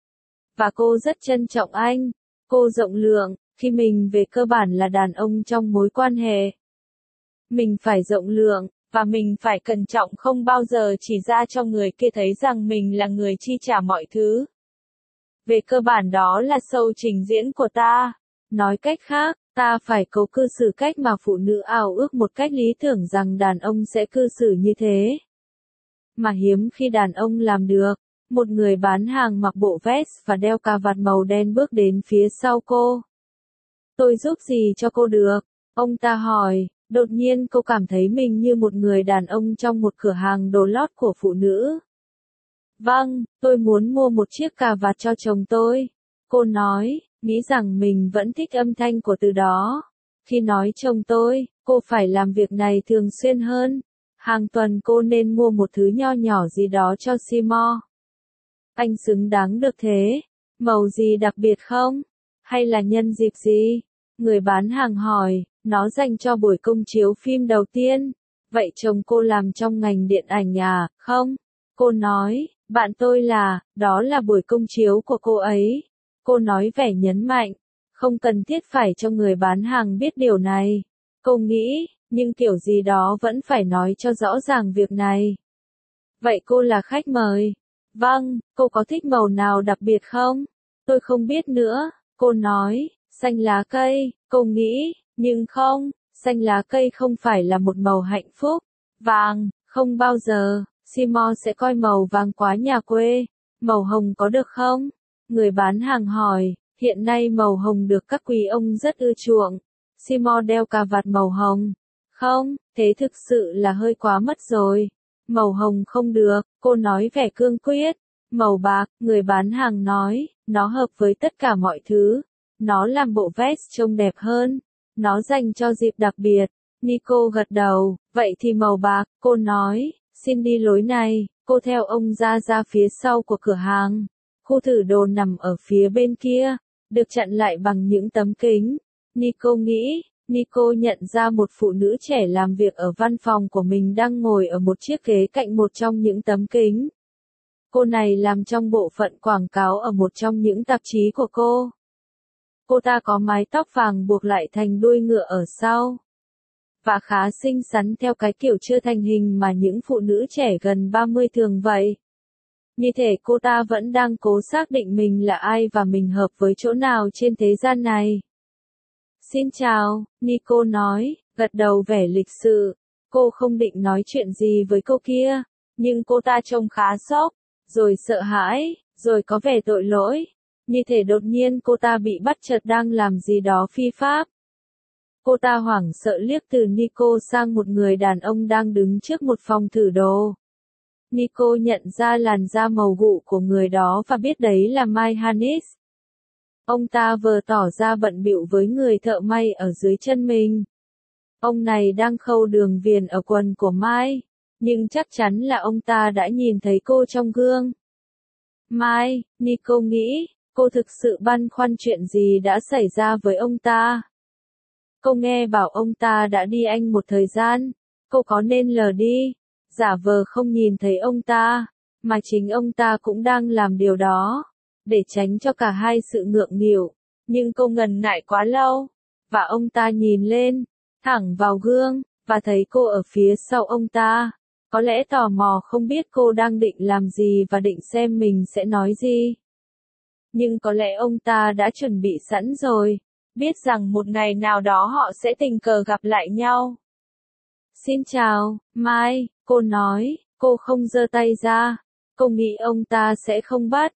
Và cô rất trân trọng anh, cô rộng lượng, khi mình về cơ bản là đàn ông trong mối quan hệ. Mình phải rộng lượng, và mình phải cẩn trọng không bao giờ chỉ ra cho người kia thấy rằng mình là người chi trả mọi thứ. Về cơ bản đó là show trình diễn của ta. Nói cách khác, ta phải cố cư xử cách mà phụ nữ ao ước một cách lý tưởng rằng đàn ông sẽ cư xử như thế. Mà hiếm khi đàn ông làm được. Một người bán hàng mặc bộ vest và đeo cà vạt màu đen bước đến phía sau cô. Tôi giúp gì cho cô được? Ông ta hỏi. Đột nhiên cô cảm thấy mình như một người đàn ông trong một cửa hàng đồ lót của phụ nữ. Vâng, tôi muốn mua một chiếc cà vạt cho chồng tôi. Cô nói, nghĩ rằng mình vẫn thích âm thanh của từ đó. Khi nói chồng tôi, cô phải làm việc này thường xuyên hơn. Hàng tuần cô nên mua một thứ nho nhỏ gì đó cho Seymour. Anh xứng đáng được thế. Màu gì đặc biệt không? Hay là nhân dịp gì? Người bán hàng hỏi, nó dành cho buổi công chiếu phim đầu tiên. Vậy chồng cô làm trong ngành điện ảnh à, không? Cô nói, bạn tôi đó là buổi công chiếu của cô ấy. Cô nói vẻ nhấn mạnh, không cần thiết phải cho người bán hàng biết điều này. Cô nghĩ, nhưng kiểu gì đó vẫn phải nói cho rõ ràng việc này. Vậy cô là khách mời. Vâng, cô có thích màu nào đặc biệt không? Tôi không biết nữa, cô nói, xanh lá cây, cô nghĩ, nhưng không, xanh lá cây không phải là một màu hạnh phúc. Vàng, không bao giờ, Seymour sẽ coi màu vàng quá nhà quê. Màu hồng có được không? Người bán hàng hỏi, hiện nay màu hồng được các quý ông rất ưa chuộng. Seymour đeo cà vạt màu hồng. Không, thế thực sự là hơi quá mất rồi. Màu hồng không được, cô nói vẻ cương quyết. Màu bạc, người bán hàng nói, nó hợp với tất cả mọi thứ. Nó làm bộ vest trông đẹp hơn. Nó dành cho dịp đặc biệt. Nico gật đầu, vậy thì màu bạc, cô nói, xin đi lối này. Cô theo ông ra phía sau của cửa hàng. Khu thử đồ nằm ở phía bên kia, được chặn lại bằng những tấm kính. Nico nghĩ, Nico nhận ra một phụ nữ trẻ làm việc ở văn phòng của mình đang ngồi ở một chiếc ghế cạnh một trong những tấm kính. Cô này làm trong bộ phận quảng cáo ở một trong những tạp chí của cô. Cô ta có mái tóc vàng buộc lại thành đuôi ngựa ở sau. Và khá xinh xắn theo cái kiểu chưa thành hình mà những phụ nữ trẻ gần 30 thường vậy. Như thể cô ta vẫn đang cố xác định mình là ai và mình hợp với chỗ nào trên thế gian này. Xin chào, Nico nói, gật đầu vẻ lịch sự. Cô không định nói chuyện gì với cô kia, nhưng cô ta trông khá sốc, rồi sợ hãi, rồi có vẻ tội lỗi. Như thể đột nhiên cô ta bị bắt chợt đang làm gì đó phi pháp. Cô ta hoảng sợ liếc từ Nico sang một người đàn ông đang đứng trước một phòng thử đồ. Nico nhận ra làn da màu gụ của người đó và biết đấy là Mike Harris. Ông ta vừa tỏ ra bận bịu với người thợ may ở dưới chân mình. Ông này đang khâu đường viền ở quần của Mike, nhưng chắc chắn là ông ta đã nhìn thấy cô trong gương. Mike, Nico nghĩ, cô thực sự băn khoăn chuyện gì đã xảy ra với ông ta. Cô nghe bảo ông ta đã đi Anh một thời gian, cô có nên lờ đi, giả vờ không nhìn thấy ông ta, mà chính ông ta cũng đang làm điều đó, để tránh cho cả hai sự ngượng nghịu, nhưng cô ngần ngại quá lâu, và ông ta nhìn lên, thẳng vào gương, và thấy cô ở phía sau ông ta, có lẽ tò mò không biết cô đang định làm gì và định xem mình sẽ nói gì. Nhưng có lẽ ông ta đã chuẩn bị sẵn rồi, biết rằng một ngày nào đó họ sẽ tình cờ gặp lại nhau. Xin chào, Mike, cô nói, cô không giơ tay ra, cô nghĩ ông ta sẽ không bắt.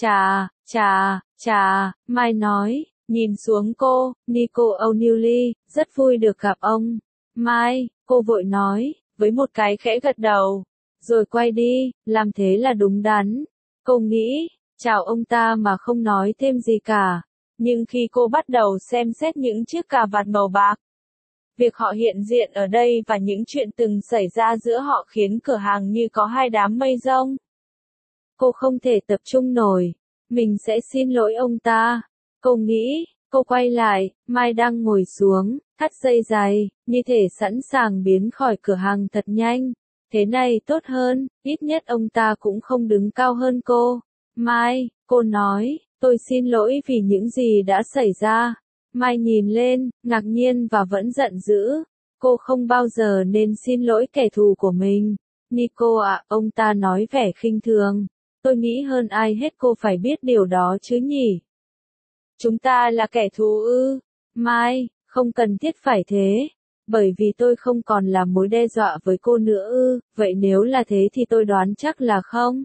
Chà, Mike nói, nhìn xuống cô, Nico O'Neilly, rất vui được gặp ông. Mike, cô vội nói, với một cái khẽ gật đầu. rồi quay đi, làm thế là đúng đắn. Cô nghĩ, chào ông ta mà không nói thêm gì cả. Nhưng khi cô bắt đầu xem xét những chiếc cà vạt màu bạc, việc họ hiện diện ở đây và những chuyện từng xảy ra giữa họ khiến cửa hàng như có hai đám mây rông. Cô không thể tập trung nổi. Mình sẽ xin lỗi ông ta. Cô nghĩ, cô quay lại, Mai đang ngồi xuống, thắt dây giày, như thể sẵn sàng biến khỏi cửa hàng thật nhanh. Thế này tốt hơn, ít nhất ông ta cũng không đứng cao hơn cô. Mai, cô nói, tôi xin lỗi vì những gì đã xảy ra. Mai nhìn lên, ngạc nhiên và vẫn giận dữ. Cô không bao giờ nên xin lỗi kẻ thù của mình. Nico ạ, ông ta nói vẻ khinh thường. Tôi nghĩ hơn ai hết cô phải biết điều đó chứ nhỉ? Chúng ta là kẻ thù ư? Mai, không cần thiết phải thế. Bởi vì tôi không còn là mối đe dọa với cô nữa ư, vậy nếu là thế thì tôi đoán chắc là không.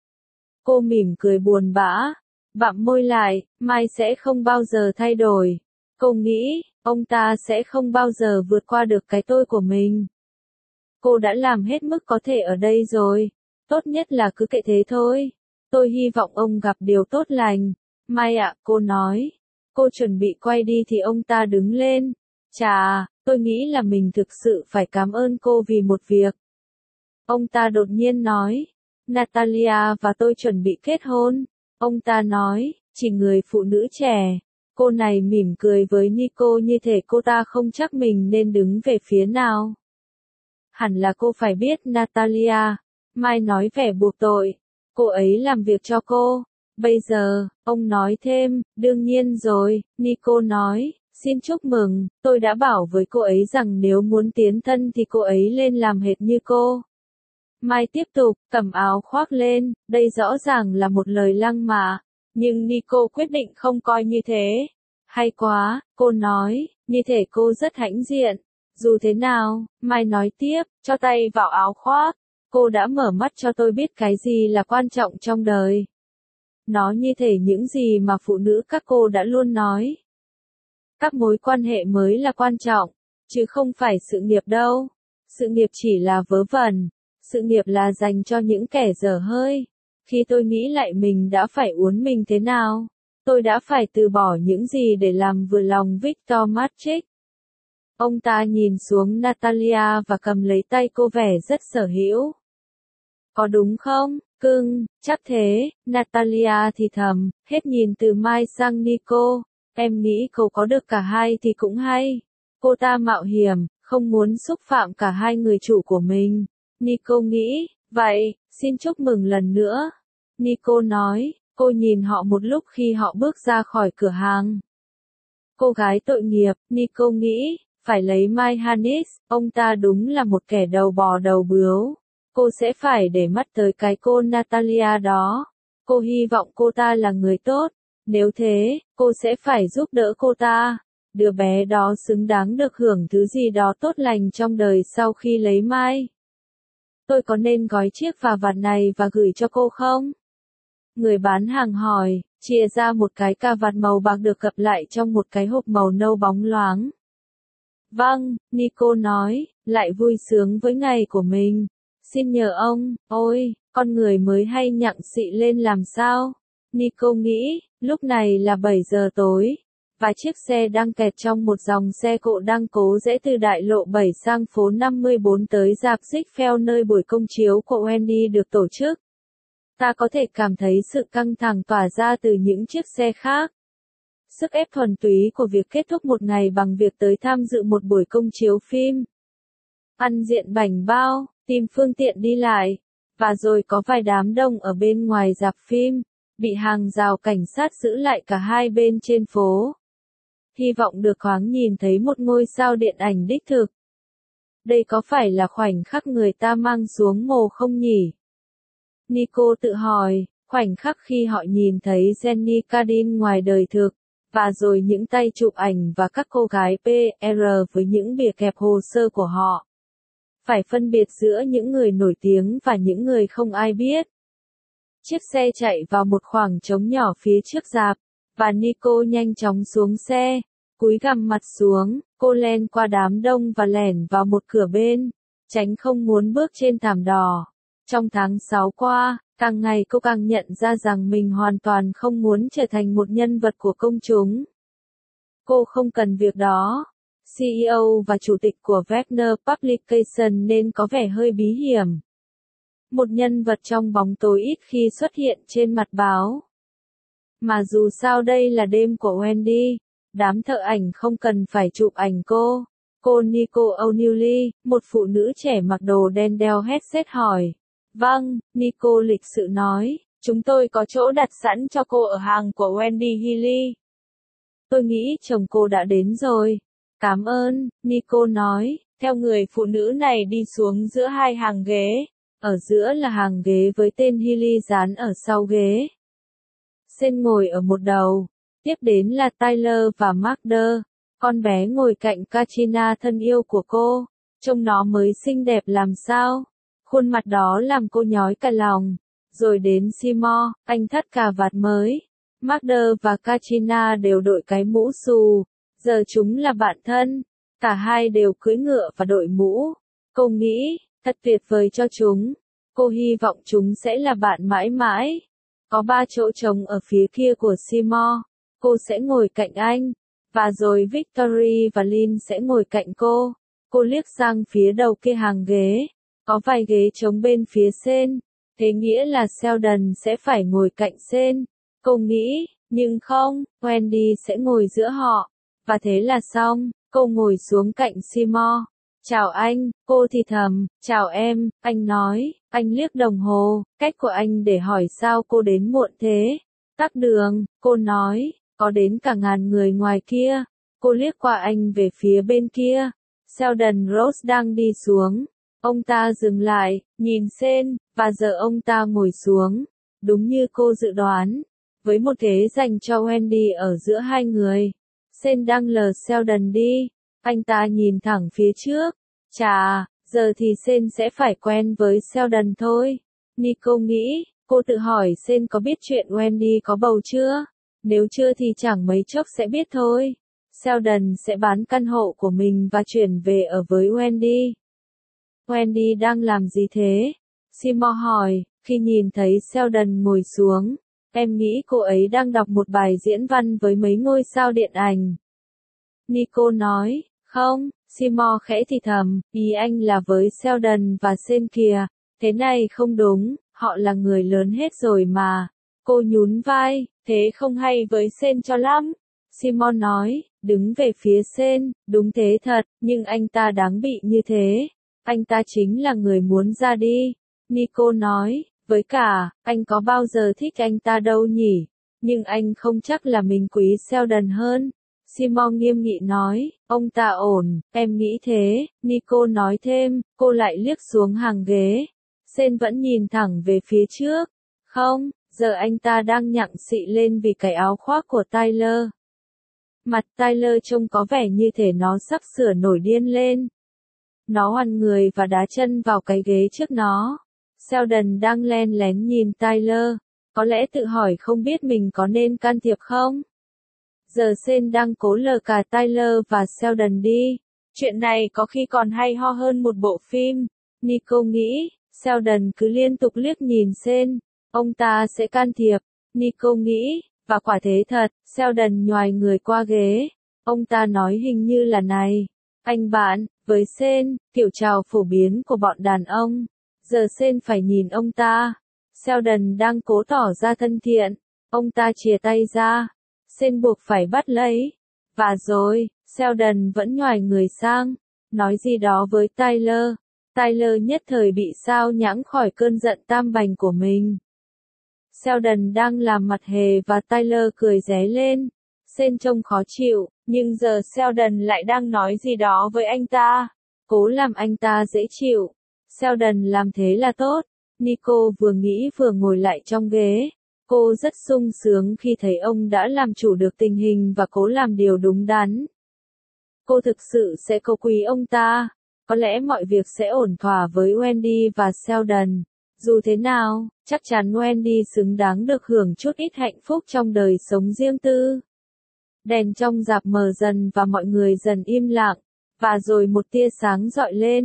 Cô mỉm cười buồn bã, bặm môi lại, Mai sẽ không bao giờ thay đổi. Cô nghĩ, ông ta sẽ không bao giờ vượt qua được cái tôi của mình. Cô đã làm hết mức có thể ở đây rồi. Tốt nhất là cứ kệ thế thôi. Tôi hy vọng ông gặp điều tốt lành. Mai ạ, cô nói. Cô chuẩn bị quay đi thì ông ta đứng lên. Chà, tôi nghĩ là mình thực sự phải cảm ơn cô vì một việc. Ông ta đột nhiên nói. Natalia và tôi chuẩn bị kết hôn. Ông ta nói, chỉ người phụ nữ trẻ. Cô này mỉm cười với Nico như thể cô ta không chắc mình nên đứng về phía nào. Hẳn là cô phải biết Natalia. Mai nói vẻ buộc tội. Cô ấy làm việc cho cô. Bây giờ, ông nói thêm, đương nhiên rồi, Nico nói, xin chúc mừng, tôi đã bảo với cô ấy rằng nếu muốn tiến thân thì cô ấy lên làm hệt như cô. Mai tiếp tục, cầm áo khoác lên, đây rõ ràng là một lời lăng mạ, nhưng Nico quyết định không coi như thế. Hay quá, cô nói, như thể cô rất hãnh diện. Dù thế nào, Mai nói tiếp, cho tay vào áo khoác. Cô đã mở mắt cho tôi biết cái gì là quan trọng trong đời. Nó như thể những gì mà phụ nữ các cô đã luôn nói. Các mối quan hệ mới là quan trọng, chứ không phải sự nghiệp đâu. Sự nghiệp chỉ là vớ vẩn. Sự nghiệp là dành cho những kẻ dở hơi. Khi tôi nghĩ lại mình đã phải uốn mình thế nào, tôi đã phải từ bỏ những gì để làm vừa lòng Victor Matrix. Ông ta nhìn xuống Natalia và cầm lấy tay cô vẻ rất sở hữu. Có đúng không, cưng, chắc thế, Natalia thì thầm, hết nhìn từ Mai sang Nico. Em nghĩ cậu có được cả hai thì cũng hay. Cô ta mạo hiểm, không muốn xúc phạm cả hai người chủ của mình. Nico nghĩ, vậy, xin chúc mừng lần nữa. Nico nói, cô nhìn họ một lúc khi họ bước ra khỏi cửa hàng. Cô gái tội nghiệp, Nico nghĩ, phải lấy Mai Hannis, ông ta đúng là một kẻ đầu bò đầu bướu. Cô sẽ phải để mắt tới cái cô Natalia đó. Cô hy vọng cô ta là người tốt. Nếu thế, cô sẽ phải giúp đỡ cô ta. Đứa bé đó xứng đáng được hưởng thứ gì đó tốt lành trong đời sau khi lấy Mai. Tôi có nên gói chiếc và vạt này và gửi cho cô không? Người bán hàng hỏi, chia ra một cái cà vạt màu bạc được gập lại trong một cái hộp màu nâu bóng loáng. Vâng, Nico nói, lại vui sướng với ngày của mình. Xin nhờ ông, ôi, con người mới hay nhặng xị lên làm sao? Nico nghĩ, lúc này là 7 giờ tối, và chiếc xe đang kẹt trong một dòng xe cộ đang cố rẽ từ đại lộ 7 sang phố 54 tới rạp Ziegfeld nơi buổi công chiếu của Wendy được tổ chức. Ta có thể cảm thấy sự căng thẳng tỏa ra từ những chiếc xe khác. Sức ép thuần túy của việc kết thúc một ngày bằng việc tới tham dự một buổi công chiếu phim. Ăn diện bảnh bao, tìm phương tiện đi lại, và rồi có vài đám đông ở bên ngoài rạp phim, bị hàng rào cảnh sát giữ lại cả hai bên trên phố. Hy vọng được thoáng nhìn thấy một ngôi sao điện ảnh đích thực. Đây có phải là khoảnh khắc người ta mang xuống mồ không nhỉ? Nico tự hỏi, khoảnh khắc khi họ nhìn thấy Jenny Cardin ngoài đời thực, và rồi những tay chụp ảnh và các cô gái PR với những bìa kẹp hồ sơ của họ. Phải phân biệt giữa những người nổi tiếng và những người không ai biết. Chiếc xe chạy vào một khoảng trống nhỏ phía trước rạp, và Nico nhanh chóng xuống xe, cúi gằm mặt xuống, cô len qua đám đông và lẻn vào một cửa bên, tránh không muốn bước trên thảm đỏ. Trong tháng 6 qua, càng ngày cô càng nhận ra rằng mình hoàn toàn không muốn trở thành một nhân vật của công chúng. Cô không cần việc đó. CEO và chủ tịch của Wagner Publication nên có vẻ hơi bí hiểm. Một nhân vật trong bóng tối ít khi xuất hiện trên mặt báo. Mà dù sao đây là đêm của Wendy, đám thợ ảnh không cần phải chụp ảnh cô. Cô Nicole O'Neilly, một phụ nữ trẻ mặc đồ đen đeo headset hỏi. Vâng, Nicole lịch sự nói, chúng tôi có chỗ đặt sẵn cho cô ở hàng của Wendy Healy. Tôi nghĩ chồng cô đã đến rồi. Cảm ơn, Nicole nói, theo người phụ nữ này đi xuống giữa hai hàng ghế. Ở giữa là hàng ghế với tên Healy dán ở sau ghế. Sen ngồi ở một đầu. Tiếp đến là Tyler và Magda. Con bé ngồi cạnh Katrina thân yêu của cô. Trông nó mới xinh đẹp làm sao. Khuôn mặt đó làm cô nhói cả lòng. Rồi đến Seymour, anh thắt cà vạt mới. Magda và Katrina đều đội cái mũ xù. Giờ chúng là bạn thân. Cả hai đều cưỡi ngựa và đội mũ. Cô nghĩ, thật tuyệt vời cho chúng. Cô hy vọng chúng sẽ là bạn mãi mãi. Có 3 chỗ trống ở phía kia của Seymour. Cô sẽ ngồi cạnh anh. Và rồi Victory và Lynn sẽ ngồi cạnh cô. Cô liếc sang phía đầu kia hàng ghế. Có vài ghế trống bên phía Sen. Thế nghĩa là Sheldon sẽ phải ngồi cạnh Sen. Cô nghĩ, nhưng không, Wendy sẽ ngồi giữa họ. Và thế là xong, cô ngồi xuống cạnh Seymour. Chào anh, cô thì thầm, chào em, anh nói, anh liếc đồng hồ, cách của anh để hỏi sao cô đến muộn thế. Tắc đường, cô nói, có đến cả ngàn người ngoài kia. Cô liếc qua anh về phía bên kia. Sheldon Rose đang đi xuống. Ông ta dừng lại, nhìn Sen, và giờ ông ta ngồi xuống. Đúng như cô dự đoán. Với một ghế dành cho Wendy ở giữa hai người. Sen đang lờ Sheldon đi. Anh ta nhìn thẳng phía trước. Chà, giờ thì Sen sẽ phải quen với Sheldon thôi. Nicole nghĩ, cô tự hỏi Sen có biết chuyện Wendy có bầu chưa? Nếu chưa thì chẳng mấy chốc sẽ biết thôi. Sheldon sẽ bán căn hộ của mình và chuyển về ở với Wendy. Wendy đang làm gì thế? Seymour hỏi, khi nhìn thấy Sheldon ngồi xuống. Em nghĩ cô ấy đang đọc một bài diễn văn với mấy ngôi sao điện ảnh. Nicole nói, không, Seymour khẽ thì thầm, ý anh là với Sheldon và Sen kìa. Thế này không đúng, họ là người lớn hết rồi mà. Cô nhún vai, thế không hay với Sen cho lắm. Seymour nói, đứng về phía Sen, đúng thế thật, nhưng anh ta đáng bị như thế. Anh ta chính là người muốn ra đi. Nicole nói, với cả, anh có bao giờ thích anh ta đâu nhỉ? Nhưng anh không chắc là mình quý Sheldon hơn. Seymour nghiêm nghị nói, ông ta ổn, em nghĩ thế. Nicole nói thêm, cô lại liếc xuống hàng ghế. Sen vẫn nhìn thẳng về phía trước. Không, giờ anh ta đang nhặng xị lên vì cái áo khoác của Tyler. Mặt Tyler trông có vẻ như thể nó sắp sửa nổi điên lên. Nó hoằn người và đá chân vào cái ghế trước nó. Sheldon đang len lén nhìn Tyler. Có lẽ tự hỏi không biết mình có nên can thiệp không? Giờ Sen đang cố lờ cả Tyler và Sheldon đi. Chuyện này có khi còn hay ho hơn một bộ phim. Nicole nghĩ, Sheldon cứ liên tục liếc nhìn Sen. Ông ta sẽ can thiệp. Nicole nghĩ, và quả thế thật, Sheldon nhoài người qua ghế. Ông ta nói hình như là này. Anh bạn, với Sen, kiểu chào phổ biến của bọn đàn ông. Giờ Sen phải nhìn ông ta. Sheldon đang cố tỏ ra thân thiện. Ông ta chìa tay ra. Sen buộc phải bắt lấy. Và rồi, Sheldon vẫn nhoài người sang. Nói gì đó với Tyler. Tyler nhất thời bị sao nhãng khỏi cơn giận tam bành của mình. Sheldon đang làm mặt hề và Tyler cười ré lên. Sen trông khó chịu, nhưng giờ Sheldon lại đang nói gì đó với anh ta. Cố làm anh ta dễ chịu. Sheldon làm thế là tốt. Nicole vừa nghĩ vừa ngồi lại trong ghế. Cô rất sung sướng khi thấy ông đã làm chủ được tình hình và cố làm điều đúng đắn. Cô thực sự sẽ cố quý ông ta. Có lẽ mọi việc sẽ ổn thỏa với Wendy và Sheldon. Dù thế nào, chắc chắn Wendy xứng đáng được hưởng chút ít hạnh phúc trong đời sống riêng tư. Đèn trong rạp mờ dần và mọi người dần im lặng. Và rồi một tia sáng rọi lên.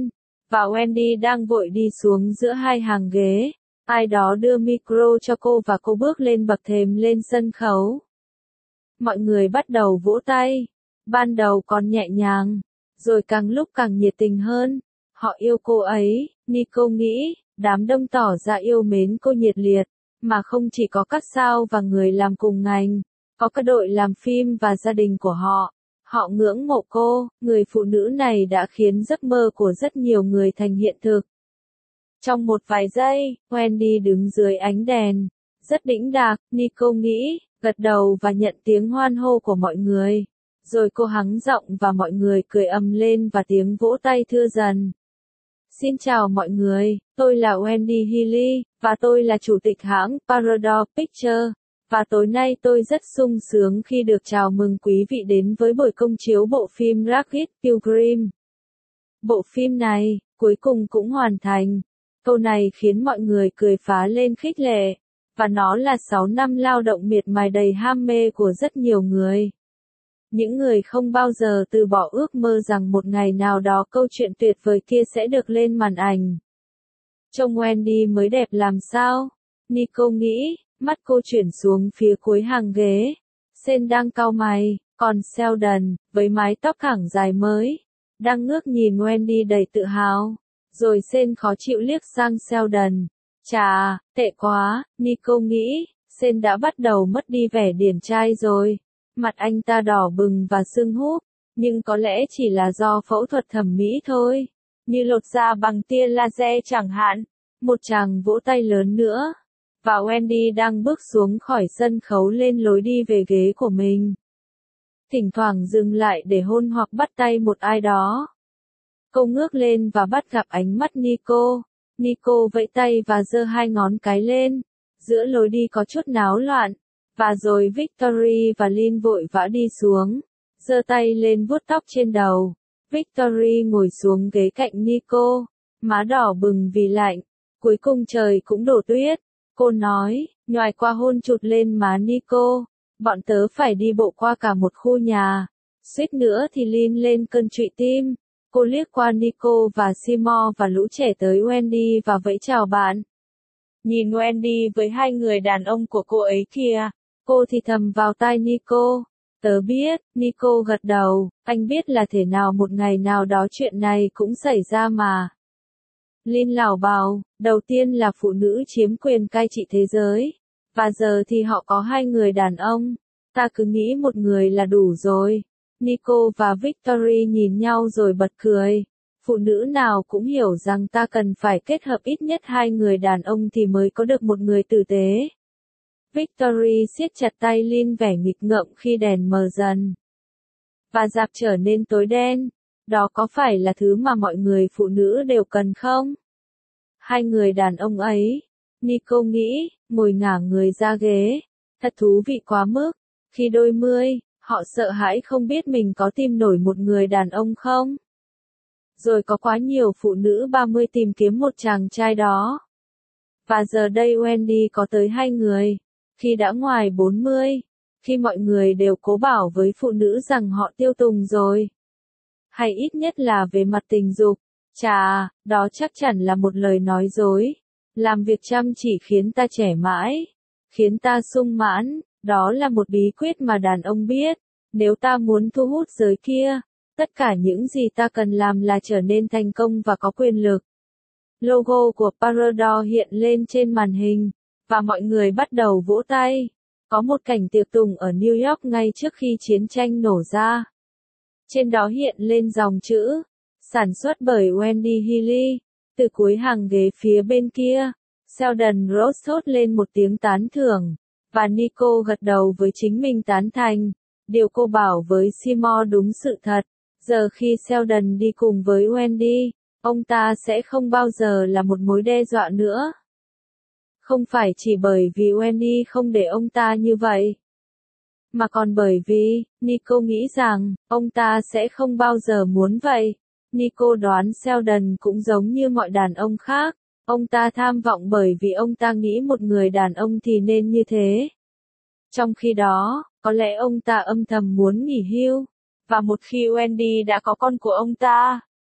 và Wendy đang vội đi xuống giữa hai hàng ghế. Ai đó đưa micro cho cô và cô bước lên bậc thềm lên sân khấu. Mọi người bắt đầu vỗ tay. Ban đầu còn nhẹ nhàng, rồi càng lúc càng nhiệt tình hơn. Họ yêu cô ấy, Nico nghĩ, đám đông tỏ ra yêu mến cô nhiệt liệt, mà không chỉ có các sao và người làm cùng ngành, có các đội làm phim và gia đình của họ. Họ ngưỡng mộ cô, người phụ nữ này đã khiến giấc mơ của rất nhiều người thành hiện thực. Trong một vài giây, Wendy đứng dưới ánh đèn, rất đĩnh đạc, Nico nghĩ, gật đầu và nhận tiếng hoan hô của mọi người. Rồi cô hắng giọng và mọi người cười ầm lên và tiếng vỗ tay thưa dần. Xin chào mọi người, tôi là Wendy Healy, và tôi là chủ tịch hãng Paradise Pictures. Và tối nay tôi rất sung sướng khi được chào mừng quý vị đến với buổi công chiếu bộ phim Rocket Pilgrim. Bộ phim này, cuối cùng cũng hoàn thành. Câu này khiến mọi người cười phá lên khích lệ. Và nó là 6 năm lao động miệt mài đầy ham mê của rất nhiều người. Những người không bao giờ từ bỏ ước mơ rằng một ngày nào đó câu chuyện tuyệt vời kia sẽ được lên màn ảnh. Trông Wendy mới đẹp làm sao? Nico nghĩ, mắt cô chuyển xuống phía cuối hàng ghế. Sen đang cau mày, còn Sheldon, với mái tóc thẳng dài mới, đang ngước nhìn Wendy đầy tự hào. Rồi Sen khó chịu liếc sang Sheldon. Chà, tệ quá, Nico nghĩ, Sen đã bắt đầu mất đi vẻ điển trai rồi. Mặt anh ta đỏ bừng và sưng húp, nhưng có lẽ chỉ là do phẫu thuật thẩm mỹ thôi. Như lột da bằng tia laser chẳng hạn. Một tràng vỗ tay lớn nữa. Và Wendy đang bước xuống khỏi sân khấu lên lối đi về ghế của mình. Thỉnh thoảng dừng lại để hôn hoặc bắt tay một ai đó. Cô ngước lên và bắt gặp ánh mắt Nico. Nico vẫy tay và giơ hai ngón cái lên. Giữa lối đi có chút náo loạn. Và rồi Victory và Lynn vội vã đi xuống. Giơ tay lên vuốt tóc trên đầu. Victory ngồi xuống ghế cạnh Nico. Má đỏ bừng vì lạnh. Cuối cùng trời cũng đổ tuyết. Cô nói, nhoài qua hôn chụt lên má Nico. Bọn tớ phải đi bộ qua cả một khu nhà. Suýt nữa thì Lynn lên cơn trụy tim. Cô liếc qua Nico và Seymour và lũ trẻ tới Wendy và vẫy chào bạn. Nhìn Wendy với hai người đàn ông của cô ấy kìa. Cô thì thầm vào tai Nico. Tớ biết, Nico gật đầu, anh biết là thể nào một ngày nào đó chuyện này cũng xảy ra mà. Lynn lảo bảo, đầu tiên là phụ nữ chiếm quyền cai trị thế giới. Và giờ thì họ có hai người đàn ông. Ta cứ nghĩ một người là đủ rồi. Nico và Victory nhìn nhau rồi bật cười. Phụ nữ nào cũng hiểu rằng ta cần phải kết hợp ít nhất hai người đàn ông thì mới có được một người tử tế. Victory siết chặt tay Lynn vẻ nghịch ngợm khi đèn mờ dần. Và rạp trở nên tối đen. Đó có phải là thứ mà mọi người phụ nữ đều cần không? Hai người đàn ông ấy. Nico nghĩ, ngồi ngả người ra ghế. Thật thú vị quá mức. Khi đôi mươi, họ sợ hãi không biết mình có tìm nổi một người đàn ông không? Rồi có quá nhiều phụ nữ 30 tìm kiếm một chàng trai đó. Và giờ đây Wendy có tới hai người. Khi đã ngoài 40, khi mọi người đều cố bảo với phụ nữ rằng họ tiêu tùng rồi. Hay ít nhất là về mặt tình dục. Chà, đó chắc chắn là một lời nói dối. Làm việc chăm chỉ khiến ta trẻ mãi, khiến ta sung mãn, đó là một bí quyết mà đàn ông biết. Nếu ta muốn thu hút giới kia, tất cả những gì ta cần làm là trở nên thành công và có quyền lực. Logo của Paradise hiện lên trên màn hình, và mọi người bắt đầu vỗ tay. Có một cảnh tiệc tùng ở New York ngay trước khi chiến tranh nổ ra. Trên đó hiện lên dòng chữ, sản xuất bởi Wendy Healy. Từ cuối hàng ghế phía bên kia, Sheldon Rose thốt lên một tiếng tán thưởng, và Nico gật đầu với chính mình tán thành. Điều cô bảo với Seymour đúng sự thật. Giờ khi Sheldon đi cùng với Wendy, ông ta sẽ không bao giờ là một mối đe dọa nữa. Không phải chỉ bởi vì Wendy không để ông ta như vậy, mà còn bởi vì, Nico nghĩ rằng, ông ta sẽ không bao giờ muốn vậy. Nico đoán Sheldon cũng giống như mọi đàn ông khác. Ông ta tham vọng bởi vì ông ta nghĩ một người đàn ông thì nên như thế. Trong khi đó, có lẽ ông ta âm thầm muốn nghỉ hưu. Và một khi Wendy đã có con của ông ta,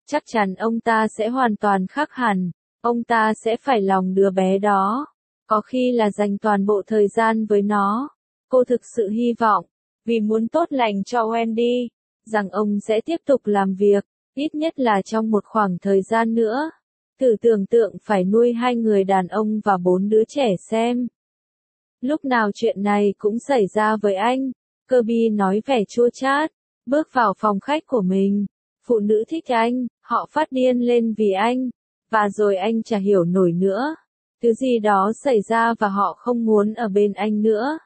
chắc chắn ông ta sẽ hoàn toàn khác hẳn, ông ta sẽ phải lòng đứa bé đó, có khi là dành toàn bộ thời gian với nó. Cô thực sự hy vọng, vì muốn tốt lành cho Wendy, rằng ông sẽ tiếp tục làm việc, ít nhất là trong một khoảng thời gian nữa. Thử tưởng tượng phải nuôi 2 người đàn ông và 4 đứa trẻ xem. Lúc nào chuyện này cũng xảy ra với anh, Kirby nói vẻ chua chát, bước vào phòng khách của mình. Phụ nữ thích anh, họ phát điên lên vì anh, và rồi anh chả hiểu nổi nữa. Thứ gì đó xảy ra và họ không muốn ở bên anh nữa.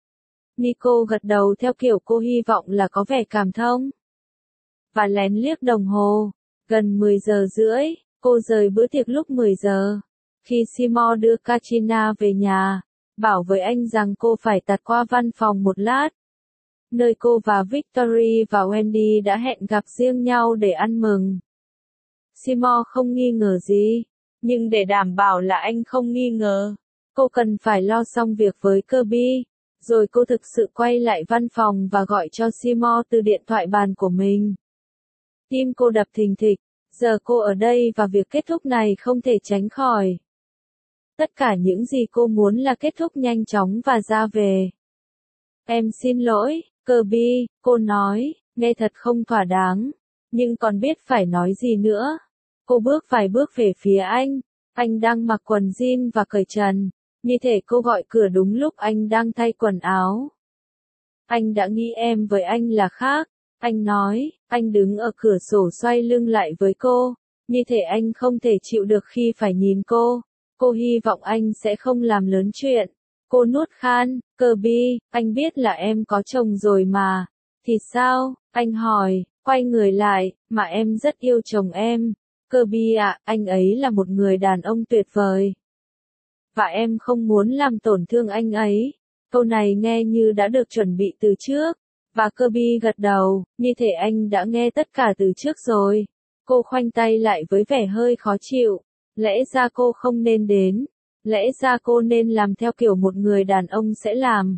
Nico gật đầu theo kiểu cô hy vọng là có vẻ cảm thông. Và lén liếc đồng hồ, gần 10 giờ rưỡi, cô rời bữa tiệc lúc 10 giờ. Khi Seymour đưa Katrina về nhà, bảo với anh rằng cô phải tạt qua văn phòng một lát, nơi cô và Victory và Wendy đã hẹn gặp riêng nhau để ăn mừng. Seymour không nghi ngờ gì, nhưng để đảm bảo là anh không nghi ngờ, cô cần phải lo xong việc với Kirby. Rồi cô thực sự quay lại văn phòng và gọi cho Seymour từ điện thoại bàn của mình. Tim cô đập thình thịch, giờ cô ở đây và việc kết thúc này không thể tránh khỏi. Tất cả những gì cô muốn là kết thúc nhanh chóng và ra về. Em xin lỗi, Kirby, cô nói, nghe thật không thỏa đáng, nhưng còn biết phải nói gì nữa. Cô bước vài bước về phía anh đang mặc quần jean và cởi trần. Như thể cô gọi cửa đúng lúc anh đang thay quần áo. Anh đã nghĩ em với anh là khác, anh nói, anh đứng ở cửa sổ xoay lưng lại với cô, như thể anh không thể chịu được khi phải nhìn cô. Cô hy vọng anh sẽ không làm lớn chuyện. Cô nuốt khan, Kirby, anh biết là em có chồng rồi mà. Thì sao? Anh hỏi, quay người lại, mà em rất yêu chồng em. Kirby ạ, anh ấy là một người đàn ông tuyệt vời. Và em không muốn làm tổn thương anh ấy. Câu này nghe như đã được chuẩn bị từ trước. Và Kirby gật đầu, như thể anh đã nghe tất cả từ trước rồi. Cô khoanh tay lại với vẻ hơi khó chịu. Lẽ ra cô không nên đến. Lẽ ra cô nên làm theo kiểu một người đàn ông sẽ làm.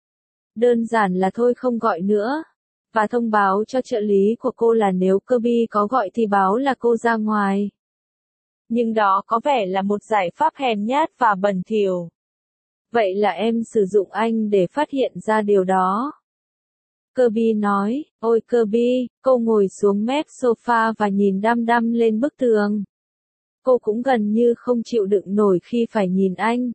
Đơn giản là thôi không gọi nữa. Và thông báo cho trợ lý của cô là nếu Kirby có gọi thì báo là cô ra ngoài. Nhưng đó có vẻ là một giải pháp hèn nhát và bẩn thỉu. Vậy là em sử dụng anh để phát hiện ra điều đó. Kirby nói, ôi Kirby, cô ngồi xuống mép sofa và nhìn đăm đăm lên bức tường. Cô cũng gần như không chịu đựng nổi khi phải nhìn anh.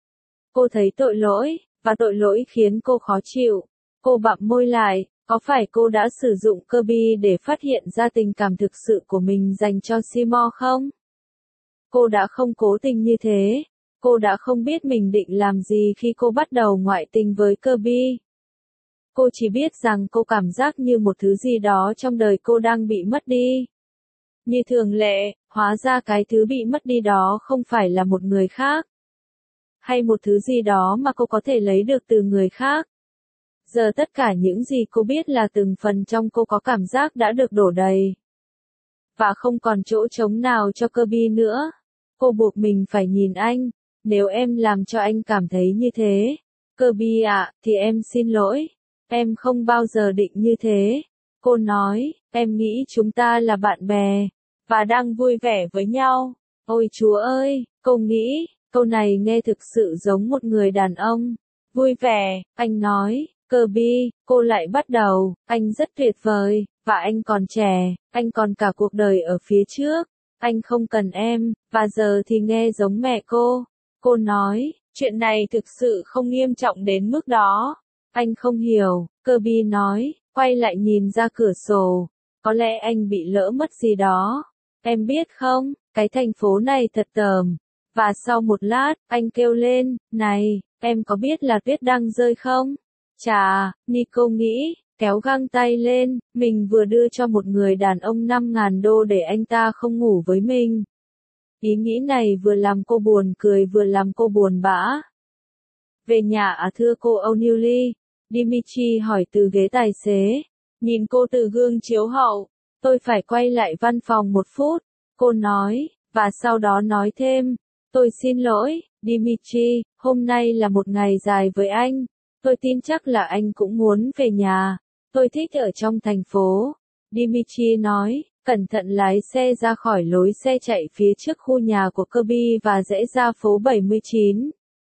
Cô thấy tội lỗi, và tội lỗi khiến cô khó chịu. Cô bặm môi lại, có phải cô đã sử dụng Kirby để phát hiện ra tình cảm thực sự của mình dành cho Seymour không? Cô đã không cố tình như thế. Cô đã không biết mình định làm gì khi cô bắt đầu ngoại tình với Kirby. Cô chỉ biết rằng cô cảm giác như một thứ gì đó trong đời cô đang bị mất đi. Như thường lệ, hóa ra cái thứ bị mất đi đó không phải là một người khác. Hay một thứ gì đó mà cô có thể lấy được từ người khác. Giờ tất cả những gì cô biết là từng phần trong cô có cảm giác đã được đổ đầy. Và không còn chỗ trống nào cho Kirby nữa. Cô buộc mình phải nhìn anh. Nếu em làm cho anh cảm thấy như thế, Kirby ạ, thì em xin lỗi. Em không bao giờ định như thế. Cô nói, em nghĩ chúng ta là bạn bè, và đang vui vẻ với nhau. Ôi Chúa ơi, cô nghĩ, câu này nghe thực sự giống một người đàn ông. Vui vẻ, anh nói, Kirby, cô lại bắt đầu, anh rất tuyệt vời, và anh còn trẻ, anh còn cả cuộc đời ở phía trước. Anh không cần em, và giờ thì nghe giống mẹ cô. Cô nói, chuyện này thực sự không nghiêm trọng đến mức đó. Anh không hiểu, Kirby nói, quay lại nhìn ra cửa sổ. Có lẽ anh bị lỡ mất gì đó. Em biết không, cái thành phố này thật tởm. Và sau một lát, anh kêu lên, này, em có biết là tuyết đang rơi không? Chà, Nico nghĩ, kéo găng tay lên, mình vừa đưa cho một người đàn ông 5.000 đô để anh ta không ngủ với mình. Ý nghĩ này vừa làm cô buồn cười vừa làm cô buồn bã. Về nhà à thưa cô O'Neilly? Dimitri hỏi từ ghế tài xế. Nhìn cô từ gương chiếu hậu. Tôi phải quay lại văn phòng một phút. Cô nói, và sau đó nói thêm. Tôi xin lỗi, Dimitri, hôm nay là một ngày dài với anh. Tôi tin chắc là anh cũng muốn về nhà. Tôi thích ở trong thành phố. Dimitri nói, cẩn thận lái xe ra khỏi lối xe chạy phía trước khu nhà của Kirby và rẽ ra phố 79.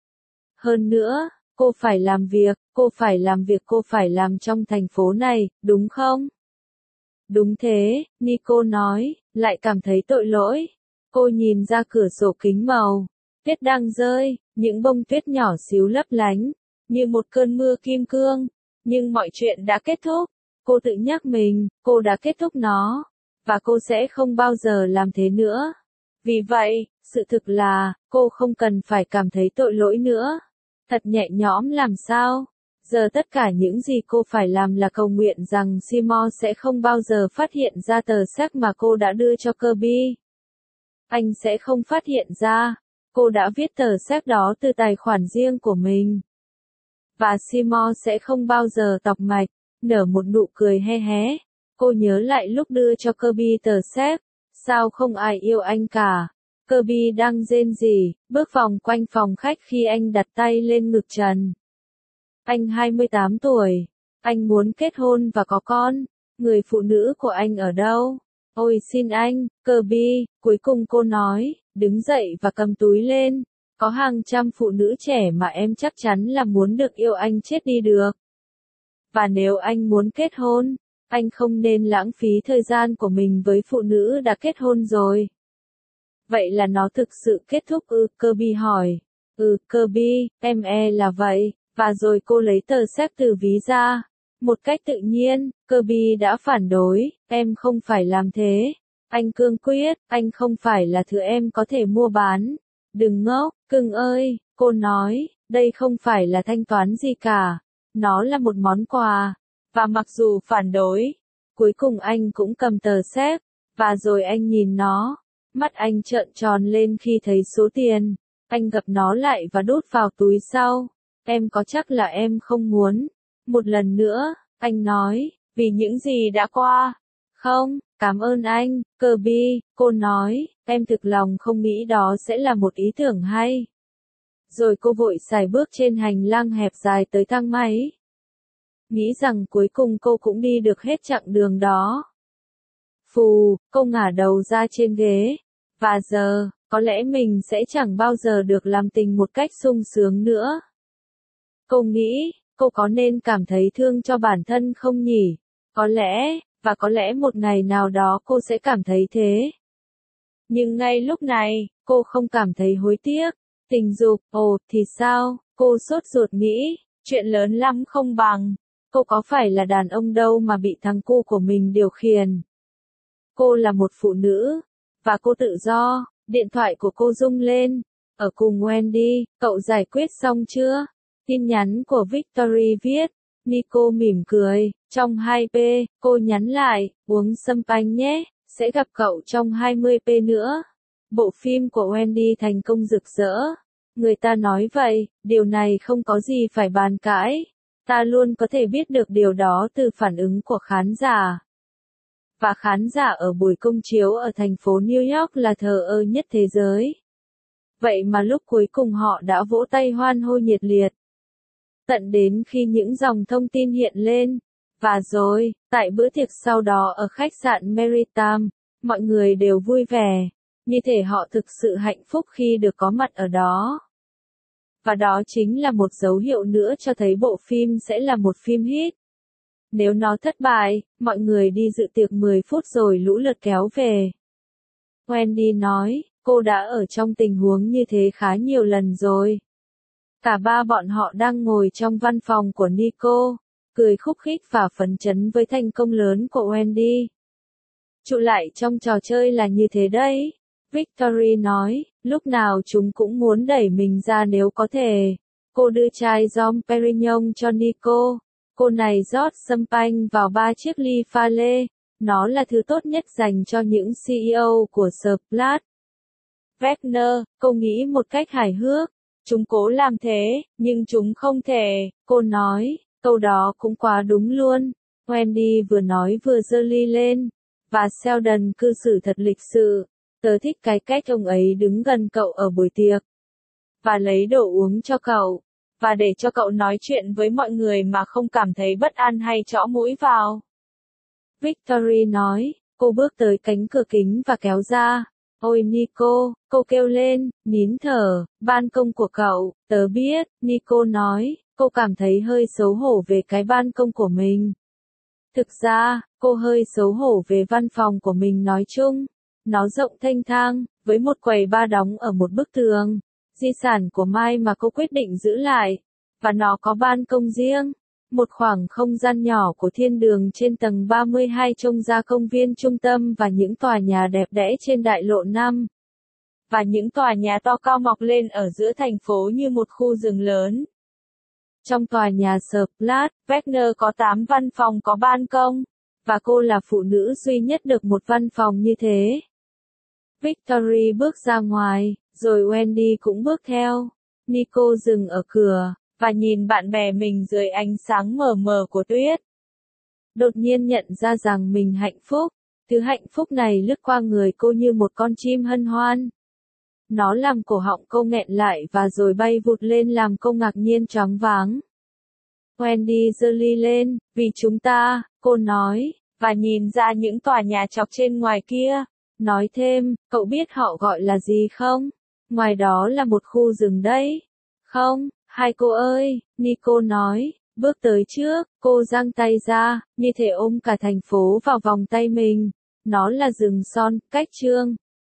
Hơn nữa, cô phải làm việc, cô phải làm trong thành phố này, đúng không? Đúng thế, Nico nói, lại cảm thấy tội lỗi. Cô nhìn ra cửa sổ kính màu. Tuyết đang rơi, những bông tuyết nhỏ xíu lấp lánh, như một cơn mưa kim cương. Nhưng mọi chuyện đã kết thúc. Cô tự nhắc mình, cô đã kết thúc nó. Và cô sẽ không bao giờ làm thế nữa. Vì vậy, sự thực là, cô không cần phải cảm thấy tội lỗi nữa. Thật nhẹ nhõm làm sao? Giờ tất cả những gì cô phải làm là cầu nguyện rằng Seymour sẽ không bao giờ phát hiện ra tờ séc mà cô đã đưa cho Kirby. Anh sẽ không phát hiện ra. Cô đã viết tờ séc đó từ tài khoản riêng của mình. Và Seymour sẽ không bao giờ tọc mạch, nở một nụ cười he hé. Cô nhớ lại lúc đưa cho Kirby tờ séc. Sao không ai yêu anh cả? Kirby đang rên rỉ, bước vòng quanh phòng khách khi anh đặt tay lên ngực Trần. Anh 28 tuổi. Anh muốn kết hôn và có con. Người phụ nữ của anh ở đâu? Ôi xin anh, Kirby, cuối cùng cô nói, đứng dậy và cầm túi lên. Có hàng trăm phụ nữ trẻ mà em chắc chắn là muốn được yêu anh chết đi được. Và nếu anh muốn kết hôn, anh không nên lãng phí thời gian của mình với phụ nữ đã kết hôn rồi. Vậy là nó thực sự kết thúc ư? Kirby hỏi. Kirby, em là vậy. Và rồi cô lấy tờ séc từ ví ra. Một cách tự nhiên, Kirby đã phản đối, em không phải làm thế. Anh cương quyết, anh không phải là thứ em có thể mua bán. Đừng ngốc, cưng ơi, cô nói, đây không phải là thanh toán gì cả. Nó là một món quà. Và mặc dù phản đối, cuối cùng anh cũng cầm tờ séc. Và rồi anh nhìn nó. Mắt anh trợn tròn lên khi thấy số tiền. Anh gập nó lại và đút vào túi sau. Em có chắc là em không muốn? Một lần nữa, anh nói, vì những gì đã qua. Không, cảm ơn anh, Kirby, cô nói, em thực lòng không nghĩ đó sẽ là một ý tưởng hay. Rồi cô vội sải bước trên hành lang hẹp dài tới thang máy. Nghĩ rằng cuối cùng cô cũng đi được hết chặng đường đó. Phù, cô ngả đầu ra trên ghế. Và giờ, có lẽ mình sẽ chẳng bao giờ được làm tình một cách sung sướng nữa. Cô nghĩ, cô có nên cảm thấy thương cho bản thân không nhỉ? Có lẽ, và có lẽ một ngày nào đó cô sẽ cảm thấy thế. Nhưng ngay lúc này, cô không cảm thấy hối tiếc. Tình dục, thì sao? Cô sốt ruột nghĩ, chuyện lớn lắm không bằng. Cô có phải là đàn ông đâu mà bị thằng cu của mình điều khiển. Cô là một phụ nữ, và cô tự do. Điện thoại của cô rung lên. Ở cùng Wendy, cậu giải quyết xong chưa? Tin nhắn của Victory viết. Nico mỉm cười. Trong 2p, cô nhắn lại, uống champagne nhé, sẽ gặp cậu trong 20p nữa. Bộ phim của Wendy thành công rực rỡ. Người ta nói vậy, điều này không có gì phải bàn cãi. Ta luôn có thể biết được điều đó từ phản ứng của khán giả. Và khán giả ở buổi công chiếu ở thành phố New York là thờ ơ nhất thế giới. Vậy mà lúc cuối cùng họ đã vỗ tay hoan hô nhiệt liệt. Tận đến khi những dòng thông tin hiện lên. Và rồi, tại bữa tiệc sau đó ở khách sạn Meritam, mọi người đều vui vẻ. Như thể họ thực sự hạnh phúc khi được có mặt ở đó. Và đó chính là một dấu hiệu nữa cho thấy bộ phim sẽ là một phim hit. Nếu nó thất bại, mọi người đi dự tiệc 10 phút rồi lũ lượt kéo về. Wendy nói, cô đã ở trong tình huống như thế khá nhiều lần rồi. Cả ba bọn họ đang ngồi trong văn phòng của Nico, cười khúc khích và phấn chấn với thành công lớn của Wendy. Trụ lại trong trò chơi là như thế đấy. Victory nói, lúc nào chúng cũng muốn đẩy mình ra nếu có thể. Cô đưa chai Dom Perignon cho Nico. Cô này rót champagne vào 3 chiếc ly pha lê. Nó là thứ tốt nhất dành cho những CEO của Splash. Wagner, cô nghĩ một cách hài hước. Chúng cố làm thế, nhưng chúng không thể, cô nói, câu đó cũng quá đúng luôn. Wendy vừa nói vừa giơ ly lên. Và Sheldon cư xử thật lịch sự. Tớ thích cái cách ông ấy đứng gần cậu ở buổi tiệc. Và lấy đồ uống cho cậu. Và để cho cậu nói chuyện với mọi người mà không cảm thấy bất an hay chõ mũi vào. Victory nói, Cô bước tới cánh cửa kính và kéo ra. Ôi Nico, cô kêu lên, nín thở, ban công của cậu, tớ biết, Nico nói, cô cảm thấy hơi xấu hổ về cái ban công của mình. Thực ra, cô hơi xấu hổ về văn phòng của mình nói chung. Nó rộng thênh thang, với một quầy bar đóng ở một bức tường. Di sản của Mai mà cô quyết định giữ lại. Và nó có ban công riêng. Một khoảng không gian nhỏ của thiên đường trên tầng 32 trông ra công viên trung tâm và những tòa nhà đẹp đẽ trên đại lộ 5. Và những tòa nhà to cao mọc lên ở giữa thành phố như một khu rừng lớn. Trong tòa nhà Splat, Wagner có 8 văn phòng có ban công. Và cô là phụ nữ duy nhất được một văn phòng như thế. Victory bước ra ngoài, rồi Wendy cũng bước theo. Nico dừng ở cửa, và nhìn bạn bè mình dưới ánh sáng mờ mờ của tuyết. Đột nhiên nhận ra rằng mình hạnh phúc. Thứ hạnh phúc này lướt qua người cô như một con chim hân hoan. Nó làm cổ họng cô nghẹn lại và rồi bay vụt lên làm cô ngạc nhiên choáng váng. Wendy giơ ly lên, vì chúng ta, cô nói, và nhìn ra những tòa nhà chọc trên ngoài kia. Nói thêm, cậu biết họ gọi là gì không? Ngoài đó là một khu rừng đấy. Không, hai cô ơi, Nico nói, bước tới trước, cô giang tay ra, như thể ôm cả thành phố vào vòng tay mình. Nó là rừng son, cách Trương.